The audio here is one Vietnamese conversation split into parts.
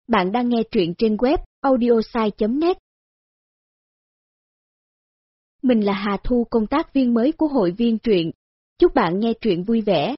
Bạn đang nghe truyện trên web audiosai.net. Mình là Hà Thu, công tác viên mới của hội viên truyện. Chúc bạn nghe truyện vui vẻ.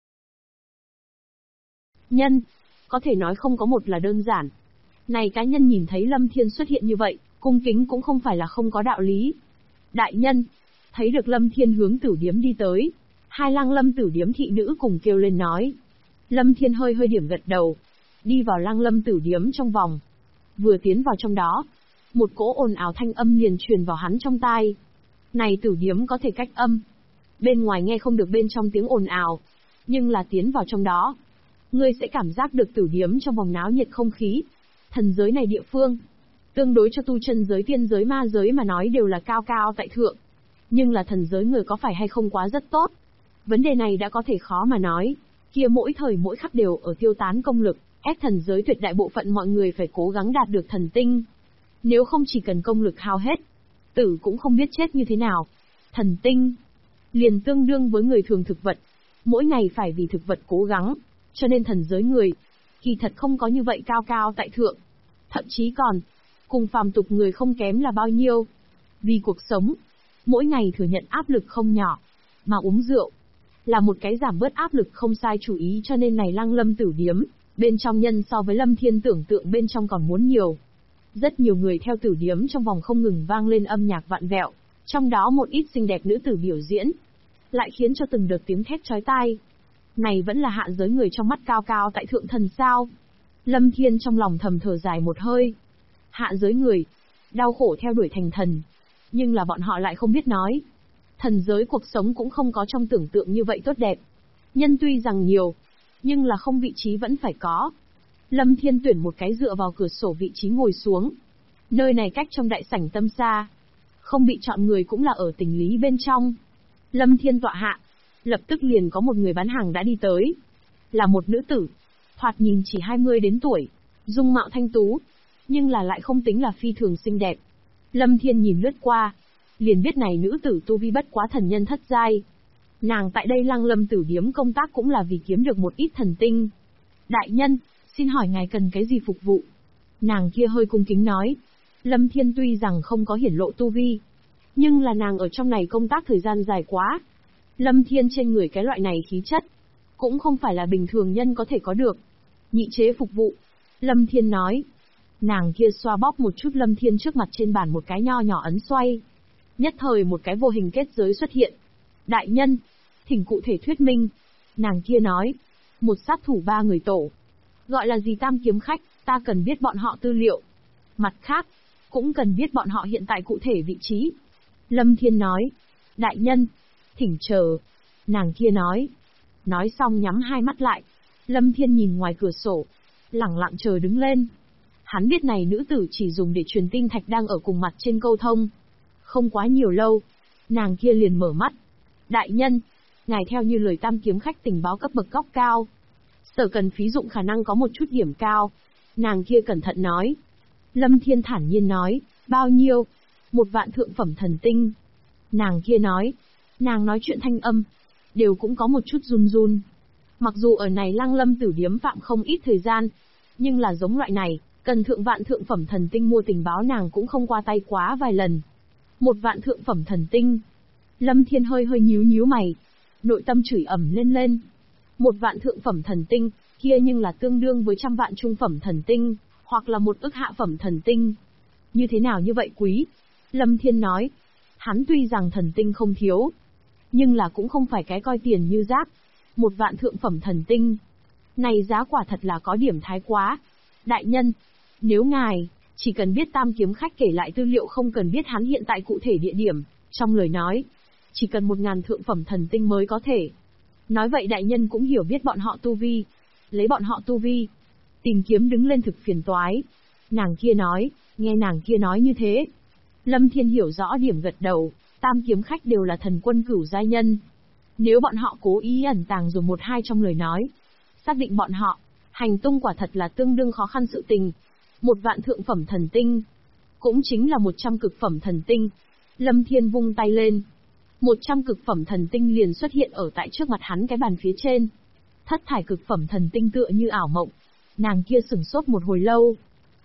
Nhân, có thể nói không có một là đơn giản. Này cá nhân nhìn thấy Lâm Thiên xuất hiện như vậy, cung kính cũng không phải là không có đạo lý. Đại nhân, thấy được Lâm Thiên hướng Tử Điếm đi tới, hai Lăng Lâm Tử Điếm thị nữ cùng kêu lên nói. Lâm Thiên hơi điểm gật đầu, đi vào Lăng Lâm Tử Điếm trong vòng. Vừa tiến vào trong đó, một cỗ ồn ào thanh âm liền truyền vào hắn trong tai. Này Tử Điếm có thể cách âm, bên ngoài nghe không được bên trong tiếng ồn ào, nhưng là tiến vào trong đó, ngươi sẽ cảm giác được Tử Điếm trong vòng náo nhiệt không khí. Thần giới này địa phương, tương đối cho tu chân giới, tiên giới, ma giới mà nói đều là cao cao tại thượng. Nhưng là thần giới người có phải hay không quá rất tốt? Vấn đề này đã có thể khó mà nói. Kia mỗi thời mỗi khắc đều ở tiêu tán công lực, ép thần giới tuyệt đại bộ phận mọi người phải cố gắng đạt được thần tinh. Nếu không chỉ cần công lực hao hết, tử cũng không biết chết như thế nào. Thần tinh liền tương đương với người thường thực vật, mỗi ngày phải vì thực vật cố gắng, cho nên thần giới người kỳ thật không có như vậy cao cao tại thượng, thậm chí còn cùng phàm tục người không kém là bao nhiêu. Vì cuộc sống, mỗi ngày thừa nhận áp lực không nhỏ, mà uống rượu là một cái giảm bớt áp lực không sai chủ ý, cho nên này Lăng Lâm Tử Điếm bên trong nhân so với Lâm Thiên tưởng tượng bên trong còn muốn nhiều. Rất nhiều người theo Tử Điếm trong vòng không ngừng vang lên âm nhạc vặn vẹo, trong đó một ít xinh đẹp nữ tử biểu diễn, lại khiến cho từng đợt tiếng thét chói tai. Này vẫn là hạ giới người trong mắt cao cao tại thượng thần sao? Lâm Thiên trong lòng thầm thở dài một hơi. Hạ giới người, đau khổ theo đuổi thành thần, nhưng là bọn họ lại không biết nói. Thần giới cuộc sống cũng không có trong tưởng tượng như vậy tốt đẹp. Nhân tuy rằng nhiều, nhưng là không vị trí vẫn phải có. Lâm Thiên tuyển một cái dựa vào cửa sổ vị trí ngồi xuống. Nơi này cách trong đại sảnh tâm xa. Không bị chọn người cũng là ở tình lý bên trong. Lâm Thiên tọa hạ, lập tức liền có một người bán hàng đã đi tới. Là một nữ tử, thoạt nhìn chỉ 20 đến tuổi, dung mạo thanh tú, nhưng là lại không tính là phi thường xinh đẹp. Lâm Thiên nhìn lướt qua, liền biết này nữ tử tu vi bất quá thần nhân thất giai. Nàng tại đây Lăng Lâm Tử Điếm công tác cũng là vì kiếm được một ít thần tinh. Đại nhân, xin hỏi ngài cần cái gì phục vụ? Nàng kia hơi cung kính nói. Lâm Thiên tuy rằng không có hiển lộ tu vi, nhưng là nàng ở trong này công tác thời gian dài quá. Lâm Thiên trên người cái loại này khí chất, cũng không phải là bình thường nhân có thể có được. Nhị chế phục vụ. Lâm Thiên nói. Nàng kia xoa bóp một chút Lâm Thiên trước mặt trên bàn một cái nho nhỏ ấn xoay. Nhất thời một cái vô hình kết giới xuất hiện. Đại nhân, thỉnh cụ thể thuyết minh. Nàng kia nói. Một sát thủ 3 người tổ. Gọi là gì tam kiếm khách, ta cần biết bọn họ tư liệu. Mặt khác, cũng cần biết bọn họ hiện tại cụ thể vị trí. Lâm Thiên nói. Đại nhân, thỉnh chờ. Nàng kia nói. Nói xong nhắm hai mắt lại. Lâm Thiên nhìn ngoài cửa sổ, lẳng lặng chờ đứng lên. Hắn biết này nữ tử chỉ dùng để truyền tinh thạch đang ở cùng mặt trên câu thông. Không quá nhiều lâu, nàng kia liền mở mắt. Đại nhân, ngài theo như lời tam kiếm khách tình báo cấp bậc góc cao. Sở cần phí dụng khả năng có một chút điểm cao. Nàng kia cẩn thận nói. Lâm Thiên thản nhiên nói, bao nhiêu? 1 vạn thượng phẩm thần tinh. Nàng kia nói. Nàng nói chuyện thanh âm, đều cũng có một chút run run. Mặc dù ở này Lăng Lâm Tử Điếm phạm không ít thời gian, nhưng là giống loại này, cần thượng vạn thượng phẩm thần tinh mua tình báo nàng cũng không qua tay quá vài lần. 1 vạn thượng phẩm thần tinh. Lâm Thiên hơi nhíu mày, nội tâm chửi ầm lên. 1 vạn thượng phẩm thần tinh, kia nhưng là tương đương với 100 vạn trung phẩm thần tinh, hoặc là 1 ức hạ phẩm thần tinh. Như thế nào như vậy quý? Lâm Thiên nói. Hắn tuy rằng thần tinh không thiếu, nhưng là cũng không phải cái coi tiền như rác. 1 vạn thượng phẩm thần tinh. Này giá quả thật là có điểm thái quá. Đại nhân, nếu ngài chỉ cần biết tam kiếm khách kể lại tư liệu, không cần biết hắn hiện tại cụ thể địa điểm, trong lời nói, chỉ cần 1000 thượng phẩm thần tinh mới có thể. Nói vậy đại nhân cũng hiểu biết bọn họ tu vi. Lấy bọn họ tu vi, tìm kiếm đứng lên thực phiền toái. Nàng kia nói, nghe nàng kia nói như thế. Lâm Thiên hiểu rõ điểm gật đầu, tam kiếm khách đều là thần quân cửu giai nhân. Nếu bọn họ cố ý ẩn tàng dùng 1-2 trong lời nói, xác định bọn họ hành tung quả thật là tương đương khó khăn sự tình. 1 vạn thượng phẩm thần tinh, cũng chính là 100 cực phẩm thần tinh. Lâm Thiên vung tay lên, 100 cực phẩm thần tinh liền xuất hiện ở tại trước mặt hắn cái bàn phía trên. Thất thải cực phẩm thần tinh tựa như ảo mộng. Nàng kia sửng sốt một hồi lâu,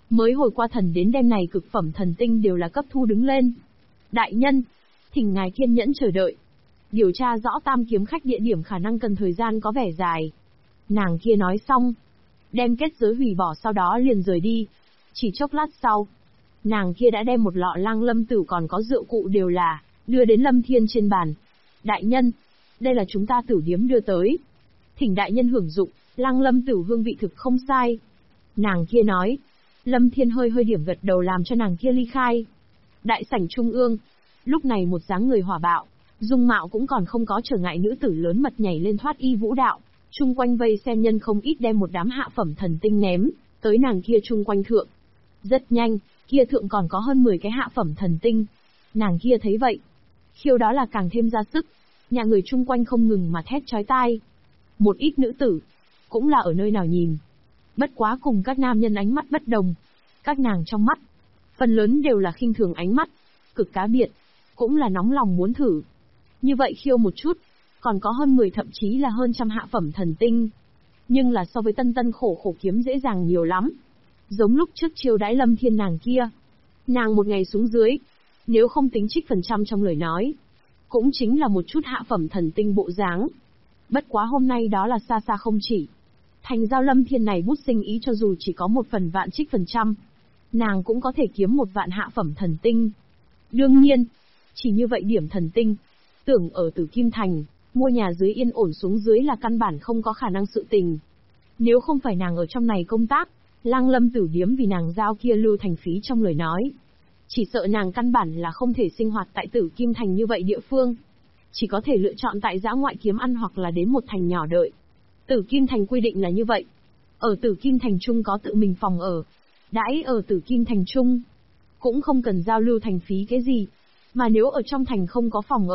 Mới hồi qua thần đến đêm này cực phẩm thần tinh đều là cấp thu đứng lên. Đại nhân, thỉnh ngài kiên nhẫn chờ đợi. Điều tra rõ tam kiếm khách địa điểm khả năng cần thời gian có vẻ dài. Nàng kia nói xong, đem kết giới hủy bỏ sau đó liền rời đi. Chỉ chốc lát sau, nàng kia đã đem một lọ Lang Lâm Tử còn có rượu cụ đều là đưa đến Lâm Thiên trên bàn. Đại nhân, đây là chúng ta tử điếm đưa tới. Thỉnh đại nhân hưởng dụng, Lang Lâm Tử hương vị thực không sai. Nàng kia nói. Lâm Thiên hơi điểm gật đầu làm cho nàng kia ly khai. Đại sảnh trung ương, lúc này một dáng người hỏa bạo, dung mạo cũng còn không có trở ngại nữ tử lớn mật nhảy lên thoát y vũ đạo, chung quanh vây xem nhân không ít đem một đám hạ phẩm thần tinh ném tới nàng kia chung quanh thượng. Rất nhanh, kia thượng còn có hơn 10 cái hạ phẩm thần tinh. Nàng kia thấy vậy, khiêu đó là càng thêm ra sức, nhà người chung quanh không ngừng mà thét chói tai. Một ít nữ tử, cũng là ở nơi nào nhìn. Bất quá cùng các nam nhân ánh mắt bất đồng. Các nàng trong mắt, phần lớn đều là khinh thường ánh mắt, cực cá biệt, cũng là nóng lòng muốn thử. Như vậy khiêu một chút, còn có hơn 10 thậm chí là hơn trăm hạ phẩm thần tinh. Nhưng là so với tân tân khổ kiếm dễ dàng nhiều lắm. Giống lúc trước chiêu đãi Lâm Thiên nàng kia. Nàng một ngày xuống dưới, nếu không tính trích phần trăm trong lời nói, cũng chính là một chút hạ phẩm thần tinh bộ dáng. Bất quá hôm nay đó là xa xa không chỉ. Thành giao Lâm Thiên này bút sinh ý cho dù chỉ có 1 phần vạn trích phần trăm, nàng cũng có thể kiếm 1 vạn hạ phẩm thần tinh. Đương nhiên, chỉ như vậy điểm thần tinh, tưởng ở Tử Kim Thành, mua nhà dưới yên ổn xuống dưới là căn bản không có khả năng sự tình. Nếu không phải nàng ở trong này công tác, Lang Lâm Tử điếm vì nàng giao kia lưu thành phí trong lời nói. Chỉ sợ nàng căn bản là không thể sinh hoạt tại Tử Kim Thành như vậy địa phương. Chỉ có thể lựa chọn tại dã ngoại kiếm ăn hoặc là đến một thành nhỏ đợi. Tử Kim Thành quy định là như vậy. Ở Tử Kim Thành Trung có tự mình phòng ở. Đãi ở Tử Kim Thành Trung, cũng không cần giao lưu thành phí cái gì. Mà nếu ở trong thành không có phòng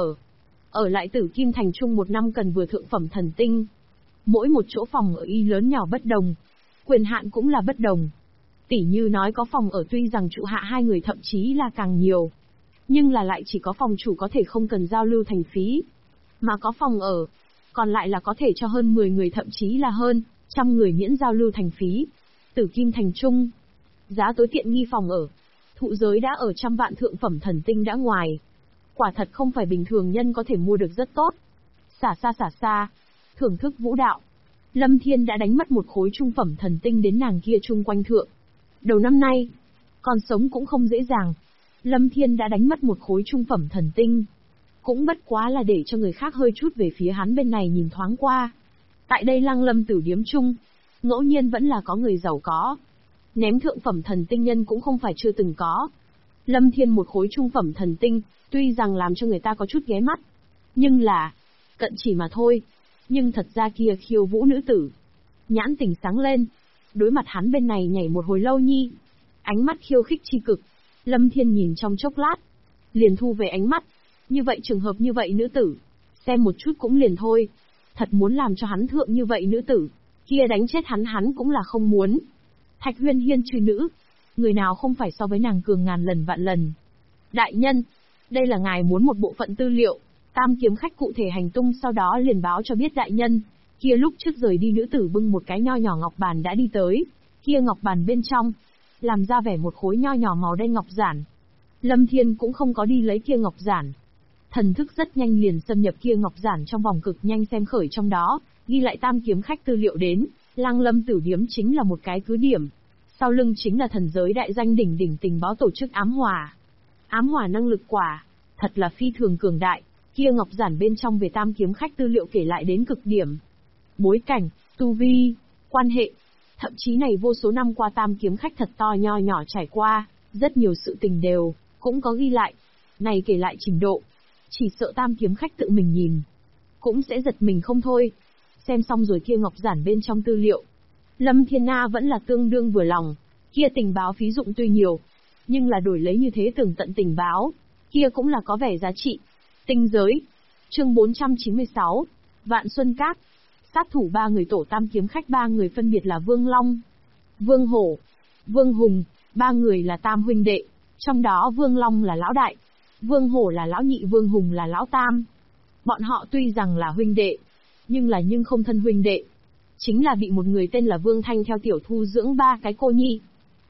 ở lại Tử Kim Thành Trung 1 năm cần vừa thượng phẩm thần tinh. Mỗi một chỗ phòng ở y lớn nhỏ bất đồng. Quyền hạn cũng là bất đồng. Tỉ như nói có phòng ở tuy rằng trụ hạ 2 người thậm chí là càng nhiều. Nhưng là lại chỉ có phòng chủ có thể không cần giao lưu thành phí. Mà có phòng ở, còn lại là có thể cho hơn 10 người thậm chí là hơn, trăm người miễn giao lưu thành phí. Tử Kim Thành Trung, giá tối tiện nghi phòng ở, thụ giới đã ở trăm vạn thượng phẩm thần tinh đã ngoài. Quả thật không phải bình thường nhân có thể mua được rất tốt. Xả xa, thưởng thức vũ đạo. Lâm Thiên đã đánh mất một khối trung phẩm thần tinh đến nàng kia chung quanh thượng. Đầu năm nay, còn sống cũng không dễ dàng. Lâm Thiên đã đánh mất một khối trung phẩm thần tinh. Cũng bất quá là để cho người khác hơi chút về phía hắn bên này nhìn thoáng qua. Tại đây Lang Lâm Tử điếm chung, ngẫu nhiên vẫn là có người giàu có. Ném thượng phẩm thần tinh nhân cũng không phải chưa từng có. Lâm Thiên một khối trung phẩm thần tinh, tuy rằng làm cho người ta có chút ghé mắt. Nhưng là, cận chỉ mà thôi. Nhưng thật ra kia khiêu vũ nữ tử. Nhãn tỉnh sáng lên. Đối mặt hắn bên này nhảy một hồi lâu nhi. Ánh mắt khiêu khích chi cực. Lâm Thiên nhìn trong chốc lát. Liền thu về ánh mắt. Như vậy trường hợp như vậy nữ tử. Xem một chút cũng liền thôi. Thật muốn làm cho hắn thượng như vậy nữ tử. Kia đánh chết hắn cũng là không muốn. Thạch Huyên Hiên trừ nữ. Người nào không phải so với nàng cường ngàn lần vạn lần. Đại nhân. Đây là ngài muốn một bộ phận tư liệu. Tam kiếm khách cụ thể hành tung sau đó liền báo cho biết đại nhân. Kia lúc trước rời đi nữ tử bưng một cái nho nhỏ ngọc bàn đã đi tới. Kia ngọc bàn bên trong, làm ra vẻ một khối nho nhỏ màu đen ngọc giản. Lâm Thiên cũng không có đi lấy kia ngọc giản. Thần thức rất nhanh liền xâm nhập kia ngọc giản trong vòng cực nhanh xem khởi trong đó, ghi lại tam kiếm khách tư liệu đến, Lang Lâm Tử điếm chính là một cái cứ điểm. Sau lưng chính là thần giới đại danh đỉnh tình báo tổ chức ám hỏa. Ám hỏa năng lực quả, thật là phi thường cường đại. Kia ngọc giản bên trong về tam kiếm khách tư liệu kể lại đến cực điểm. Bối cảnh, tu vi, quan hệ, thậm chí này vô số năm qua tam kiếm khách thật to nho nhỏ trải qua, rất nhiều sự tình đều, cũng có ghi lại. Này kể lại trình độ, chỉ sợ tam kiếm khách tự mình nhìn, cũng sẽ giật mình không thôi. Xem xong rồi kia ngọc giản bên trong tư liệu. Lâm Thiên Na vẫn là tương đương vừa lòng, kia tình báo phí dụng tuy nhiều, nhưng là đổi lấy như thế tường tận tình báo, kia cũng là có vẻ giá trị. Tinh giới, chương 496, Vạn Xuân Các. Sát thủ 3 người tổ tam kiếm khách 3 người phân biệt là Vương Long, Vương Hổ, Vương Hùng, 3 người là tam huynh đệ, trong đó Vương Long là lão đại, Vương Hổ là lão nhị, Vương Hùng là lão tam. Bọn họ tuy rằng là huynh đệ, nhưng không thân huynh đệ. Chính là bị một người tên là Vương Thanh theo tiểu thu dưỡng 3 cái cô nhi.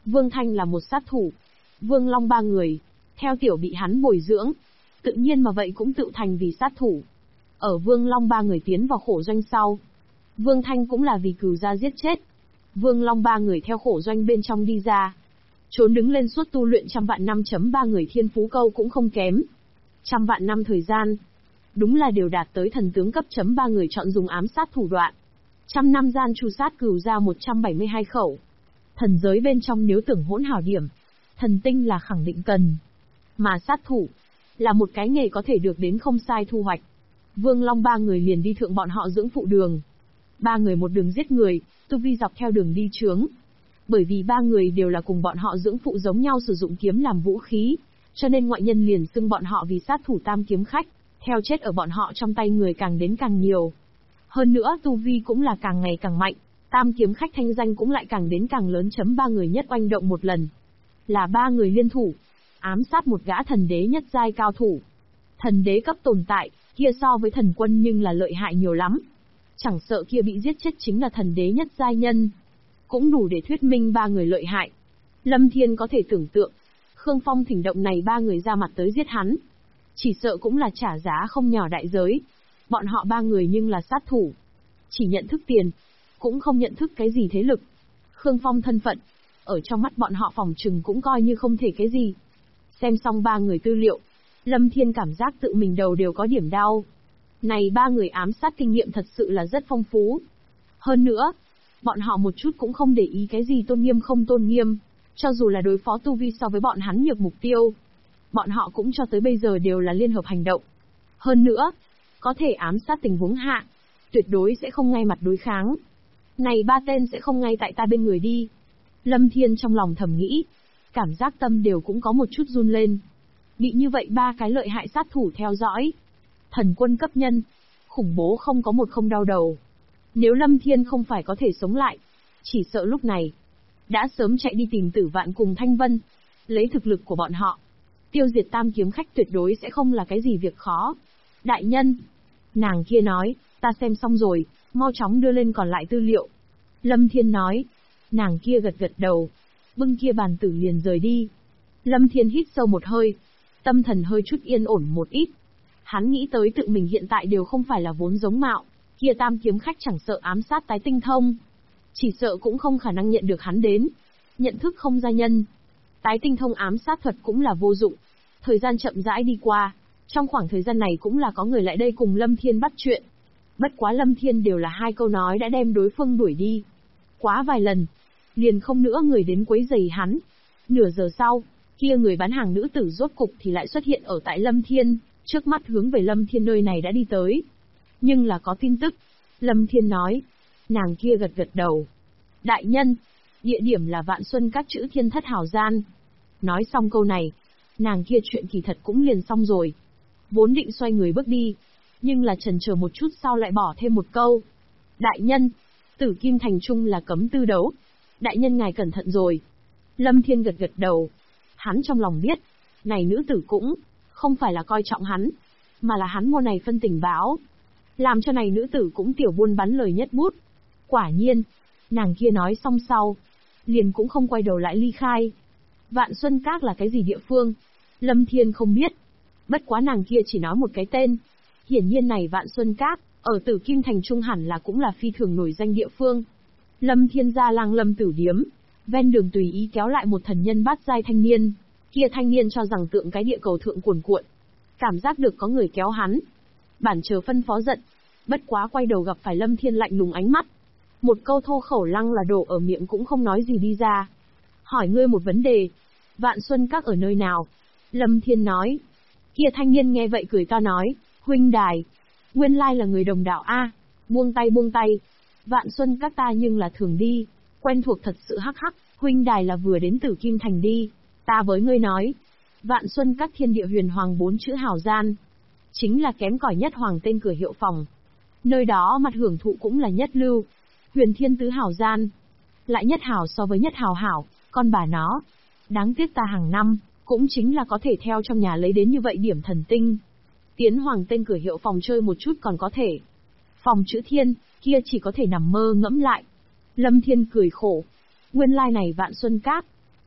Vương Thanh là một sát thủ. Vương Long ba người, theo tiểu bị hắn bồi dưỡng. Tự nhiên mà vậy cũng tự thành vì sát thủ. Ở Vương Long ba người tiến vào khổ doanh sau, Vương Thanh cũng là vì cừu gia giết chết. Vương Long ba người theo khổ doanh bên trong đi ra. Trốn đứng lên suốt tu luyện trăm vạn năm. Ba người thiên phú câu cũng không kém. Trăm vạn năm thời gian. Đúng là đều đạt tới thần tướng cấp. Ba người chọn dùng ám sát thủ đoạn. Trăm năm gian tru sát cừu gia 172 khẩu. Thần giới bên trong nếu tưởng hỗn hảo điểm, thần tinh là khẳng định cần. Mà sát thủ là một cái nghề có thể được đến không sai thu hoạch. Vương Long ba người liền đi thượng bọn họ dưỡng phụ đường. Ba người một đường giết người, tu vi dọc theo đường đi chướng. Bởi vì ba người đều là cùng bọn họ dưỡng phụ giống nhau sử dụng kiếm làm vũ khí, cho nên ngoại nhân liền xưng bọn họ vì sát thủ tam kiếm khách, theo chết ở bọn họ trong tay người càng đến càng nhiều. Hơn nữa tu vi cũng là càng ngày càng mạnh, tam kiếm khách thanh danh cũng lại càng đến càng lớn. Ba người nhất oanh động một lần. Là ba người liên thủ, ám sát một gã thần đế nhất giai cao thủ. Thần đế cấp tồn tại, kia so với thần quân nhưng là lợi hại nhiều lắm. Chẳng sợ kia bị giết chết chính là thần đế nhất giai nhân. Cũng đủ để thuyết minh ba người lợi hại. Lâm Thiên có thể tưởng tượng, Khương Phong thỉnh động này ba người ra mặt tới giết hắn. Chỉ sợ cũng là trả giá không nhỏ đại giới. Bọn họ ba người nhưng là sát thủ. Chỉ nhận thức tiền, cũng không nhận thức cái gì thế lực. Khương Phong thân phận, ở trong mắt bọn họ phòng trừng cũng coi như không thể cái gì. Xem xong ba người tư liệu, Lâm Thiên cảm giác tự mình đầu đều có điểm đau. Này ba người ám sát kinh nghiệm thật sự là rất phong phú. Hơn nữa, bọn họ một chút cũng không để ý cái gì tôn nghiêm không tôn nghiêm. Cho dù là đối phó tu vi so với bọn hắn nhược mục tiêu, bọn họ cũng cho tới bây giờ đều là liên hợp hành động. Hơn nữa, có thể ám sát tình huống hạ, tuyệt đối sẽ không ngay mặt đối kháng. Này ba tên sẽ không ngay tại ta bên người đi. Lâm Thiên trong lòng thầm nghĩ, cảm giác tâm đều cũng có một chút run lên. Bị như vậy ba cái lợi hại sát thủ theo dõi. Thần quân cấp nhân, khủng bố không có một không đau đầu. Nếu Lâm Thiên không phải có thể sống lại, chỉ sợ lúc này đã sớm chạy đi tìm Tử Vạn cùng Thanh Vân. Lấy thực lực của bọn họ, tiêu diệt tam kiếm khách tuyệt đối sẽ không là cái gì việc khó. Đại nhân, nàng kia nói, ta xem xong rồi, mau chóng đưa lên còn lại tư liệu. Lâm Thiên nói, nàng kia gật gật đầu, bưng kia bàn tử liền rời đi. Lâm Thiên hít sâu một hơi, tâm thần hơi chút yên ổn một ít. Hắn nghĩ tới tự mình hiện tại đều không phải là vốn giống mạo, kia tam kiếm khách chẳng sợ ám sát tái tinh thông, chỉ sợ cũng không khả năng nhận được hắn đến. Nhận thức không gia nhân, tái tinh thông ám sát thuật cũng là vô dụng. Thời gian chậm rãi đi qua, trong khoảng thời gian này cũng là có người lại đây cùng Lâm Thiên bắt chuyện. Bất quá Lâm Thiên đều là hai câu nói đã đem đối phương đuổi đi. Quá vài lần, liền không nữa người đến quấy rầy hắn. Nửa giờ sau, kia người bán hàng nữ tử rốt cục thì lại xuất hiện ở tại Lâm Thiên, trước mắt hướng về Lâm Thiên nơi này đã đi tới. Nhưng là có tin tức. Lâm Thiên nói, nàng kia gật gật đầu. Đại nhân, địa điểm là Vạn Xuân các chữ Thiên Thất Hào Gian. Nói xong câu này, nàng kia chuyện kỳ thật cũng liền xong rồi. Vốn định xoay người bước đi, nhưng là chần chờ một chút sau lại bỏ thêm một câu. Đại nhân, Tử Kim Thành Trung là cấm tư đấu. Đại nhân ngài cẩn thận rồi. Lâm Thiên gật gật đầu. Hắn trong lòng biết, này nữ tử cũng không phải là coi trọng hắn, mà là hắn mua này phân tình báo. Làm cho này nữ tử cũng tiểu buôn bắn lời nhất bút. Quả nhiên, nàng kia nói xong sau, liền cũng không quay đầu lại ly khai. Vạn Xuân Các là cái gì địa phương? Lâm Thiên không biết. Bất quá nàng kia chỉ nói một cái tên. Hiển nhiên này Vạn Xuân Các, ở Tử Kim Thành Trung hẳn là cũng là phi thường nổi danh địa phương. Lâm Thiên ra Lang Lâm Tử Điếm, ven đường tùy ý kéo lại một thần nhân bát giai thanh niên. Kia thanh niên cho rằng tượng cái địa cầu thượng cuồn cuộn. Cảm giác được có người kéo hắn. Bản chờ phân phó giận. Bất quá quay đầu gặp phải Lâm Thiên lạnh lùng ánh mắt. Một câu thô khẩu lăng là đổ ở miệng cũng không nói gì đi ra. Hỏi ngươi một vấn đề. Vạn Xuân Các ở nơi nào? Lâm Thiên nói. Kia thanh niên nghe vậy cười to nói. Huynh đài. Nguyên lai là người đồng đạo A. Buông tay buông tay. Vạn Xuân Các ta nhưng là thường đi. Quen thuộc thật sự hắc hắc. Huynh đài là vừa đến Tử Kim Thành đi. Ta với ngươi nói. Vạn Xuân Các thiên địa huyền hoàng 4 chữ hào gian. Chính là kém cỏi nhất hoàng tên cửa hiệu phòng. Nơi đó mặt hưởng thụ cũng là nhất lưu. Huyền thiên tứ hào gian. Lại nhất hào so với nhất hào hảo, con bà nó. Đáng tiếc ta hàng năm, cũng chính là có thể theo trong nhà lấy đến như vậy điểm thần tinh. Tiến hoàng tên cửa hiệu phòng chơi một chút còn có thể. Phòng chữ thiên, kia chỉ có thể nằm mơ ngẫm lại. Lâm Thiên cười khổ. Nguyên lai này Vạn Xuân Các,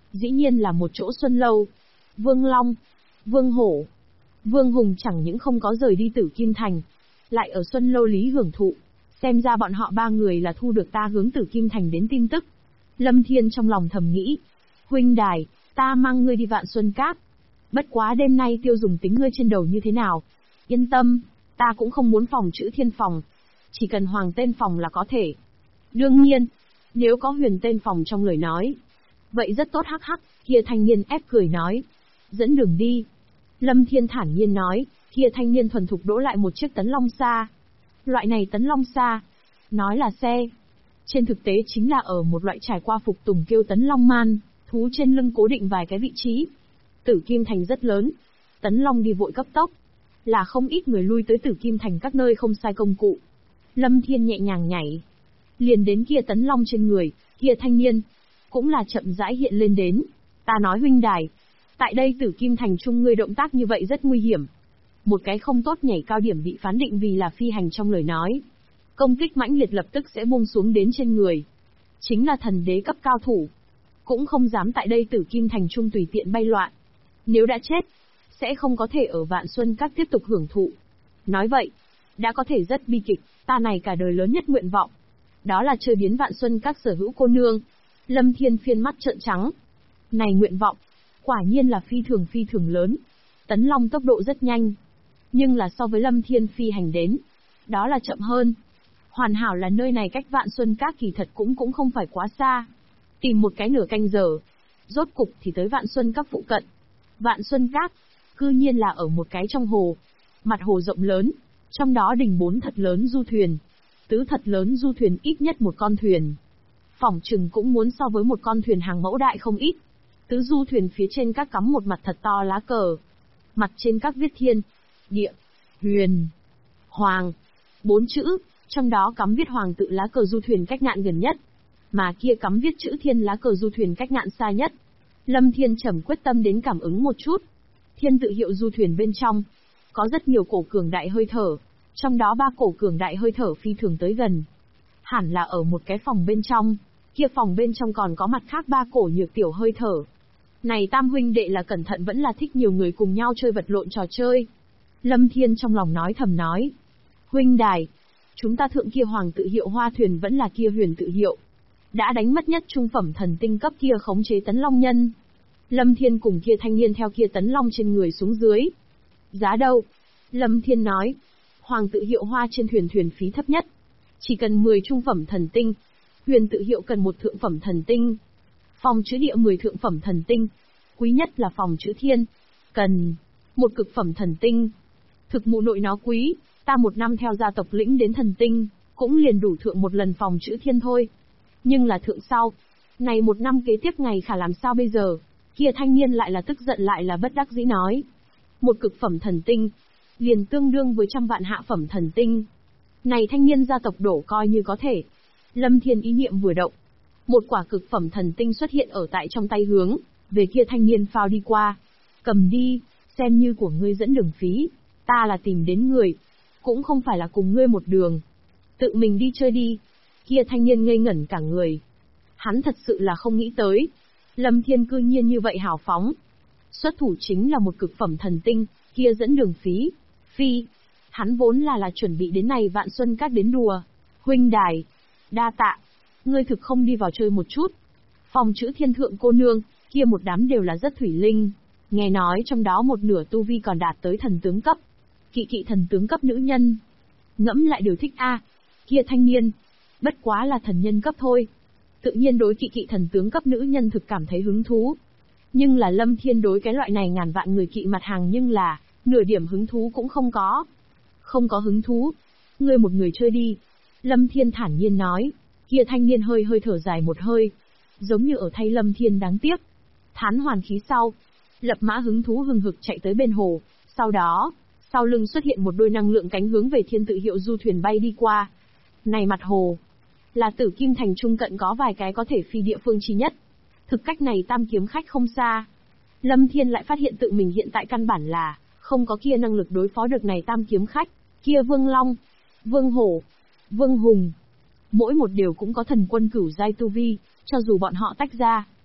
Dĩ nhiên là một chỗ Xuân Lâu. Vương Long, Vương Hổ, Vương Hùng chẳng những không có rời đi Tử Kim Thành, lại ở Xuân Lâu lý hưởng thụ. Xem ra bọn họ ba người là thu được ta hướng Tử Kim Thành đến tin tức. Lâm Thiên trong lòng thầm nghĩ. Huynh đài, ta mang ngươi đi Vạn Xuân Các. Bất quá đêm nay tiêu dùng tính ngươi trên đầu như thế nào? Yên tâm, ta cũng không muốn phòng chữ thiên phòng. Chỉ cần hoàng tên phòng là có thể. Đương nhiên, nếu có huyền tên phòng trong lời nói. Vậy rất tốt hắc hắc, kia thanh niên ép cười nói. Dẫn đường đi. Lâm Thiên thản nhiên nói, kia thanh niên thuần thục đỗ lại một chiếc tấn long xa. Loại này tấn long xa, nói là xe. Trên thực tế chính là ở một loại trải qua phục tùng kêu tấn long man, thú trên lưng cố định vài cái vị trí. Tử Kim Thành rất lớn, tấn long đi vội cấp tốc, là không ít người lui tới Tử Kim Thành các nơi không sai công cụ. Lâm Thiên nhẹ nhàng nhảy, liền đến kia tấn long trên người, kia thanh niên, cũng là chậm rãi hiện lên đến. Ta nói huynh đài, tại đây Tử Kim Thành trung ngươi động tác như vậy rất nguy hiểm. Một cái không tốt nhảy cao điểm bị phán định vì là phi hành trong lời nói. Công kích mãnh liệt lập tức sẽ buông xuống đến trên người. Chính là thần đế cấp cao thủ. Cũng không dám tại đây Tử Kim Thành trung tùy tiện bay loạn. Nếu đã chết, sẽ không có thể ở Vạn Xuân Các tiếp tục hưởng thụ. Nói vậy, đã có thể rất bi kịch, ta này cả đời lớn nhất nguyện vọng. Đó là chơi biến Vạn Xuân Các sở hữu cô nương. Lâm Thiên phiên mắt trợn trắng. Này nguyện vọng, quả nhiên là phi thường lớn. Tấn Long tốc độ rất nhanh. Nhưng là so với Lâm Thiên phi hành đến, đó là chậm hơn. Hoàn hảo là nơi này cách Vạn Xuân Các kỳ thật cũng không phải quá xa. Tìm một cái nửa canh giờ, rốt cục thì tới Vạn Xuân Các phụ cận. Vạn Xuân Các, cư nhiên là ở một cái trong hồ. Mặt hồ rộng lớn, trong đó đình 4 thật lớn du thuyền. Tứ thật lớn du thuyền ít nhất một con thuyền. Phỏng chừng cũng muốn so với một con thuyền hàng mẫu đại không ít. Tứ du thuyền phía trên các cắm một mặt thật to lá cờ. Mặt trên các viết thiên, địa, huyền, hoàng. 4 chữ, trong đó cắm viết hoàng tự lá cờ du thuyền cách ngạn gần nhất. Mà kia cắm viết chữ thiên lá cờ du thuyền cách ngạn xa nhất. Lâm Thiên trầm quyết tâm đến cảm ứng một chút. Thiên tự hiệu du thuyền bên trong, có rất nhiều cổ cường đại hơi thở. Trong đó 3 cổ cường đại hơi thở phi thường tới gần. Hẳn là ở một cái phòng bên trong. Kia phòng bên trong còn có mặt khác 3 cổ nhược tiểu hơi thở. Này tam huynh đệ là cẩn thận vẫn là thích nhiều người cùng nhau chơi vật lộn trò chơi. Lâm Thiên trong lòng nói thầm nói. Huynh đài, chúng ta thượng kia hoàng tự hiệu hoa thuyền vẫn là kia huyền tự hiệu. Đã đánh mất nhất trung phẩm thần tinh cấp kia khống chế tấn long nhân. Lâm Thiên cùng kia thanh niên theo kia tấn long trên người xuống dưới. Giá đâu? Lâm Thiên nói. Hoàng tự hiệu hoa trên thuyền phí thấp nhất. Chỉ cần 10 trung phẩm thần tinh. Huyền tự hiệu cần 1 thượng phẩm thần tinh. Phòng chữ địa 10 thượng phẩm thần tinh. Quý nhất là phòng chữ thiên. Cần 1 cực phẩm thần tinh. Thực mụ nội nó quý, ta 1 năm theo gia tộc lĩnh đến thần tinh, cũng liền đủ thượng 1 lần phòng chữ thiên thôi. Nhưng là thượng sau, này 1 năm kế tiếp ngày khả làm sao bây giờ? Kia thanh niên lại là tức giận lại là bất đắc dĩ nói. 1 cực phẩm thần tinh, liền tương đương với 100 vạn hạ phẩm thần tinh. Này thanh niên gia tộc đổ coi như có thể. Lâm Thiên ý niệm vừa động. 1 quả cực phẩm thần tinh xuất hiện ở tại trong tay hướng, về kia thanh niên phao đi qua. Cầm đi, xem như của ngươi dẫn đường phí. Ta là tìm đến người, cũng không phải là cùng ngươi một đường. Tự mình đi chơi đi. Kia thanh niên ngây ngẩn cả người. Hắn thật sự là không nghĩ tới. Lâm Thiên cư nhiên như vậy hào phóng. Xuất thủ chính là 1 cực phẩm thần tinh, kia dẫn đường phí. Phi, hắn vốn là chuẩn bị đến này Vạn Xuân Các đến đùa. Huynh đài, đa tạ. Ngươi thực không đi vào chơi một chút. Phòng chữ thiên thượng cô nương, kia một đám đều là rất thủy linh. Nghe nói trong đó một nửa tu vi còn đạt tới thần tướng cấp. Kỵ thần tướng cấp nữ nhân. Ngẫm lại đều thích a. Kia thanh niên, bất quá là thần nhân cấp thôi. Tự nhiên đối kỵ thần tướng cấp nữ nhân thực cảm thấy hứng thú. Nhưng là Lâm Thiên đối cái loại này ngàn vạn người kỵ mặt hàng nhưng là, nửa điểm hứng thú cũng không có. Không có hứng thú. Ngươi một người chơi đi. Lâm Thiên thản nhiên nói. Kia thanh niên hơi thở dài một hơi. Giống như ở thay Lâm Thiên đáng tiếc. Thán hoàn khí sau. Lập mã hứng thú hừng hực chạy tới bên hồ. Sau đó, sau lưng xuất hiện một đôi năng lượng cánh hướng về thiên tự hiệu du thuyền bay đi qua. Này mặt hồ, là Tử Kim Thành trung cận có vài cái có thể phi địa phương chi nhất. Thực cách này tam kiếm khách không xa. Lâm Thiên lại phát hiện tự mình hiện tại căn bản là không có kia năng lực đối phó được này tam kiếm khách. Kia Vương Long, Vương Hổ, Vương Hùng, mỗi một đều cũng có thần quân cửu giai tu vi, cho dù bọn họ tách ra,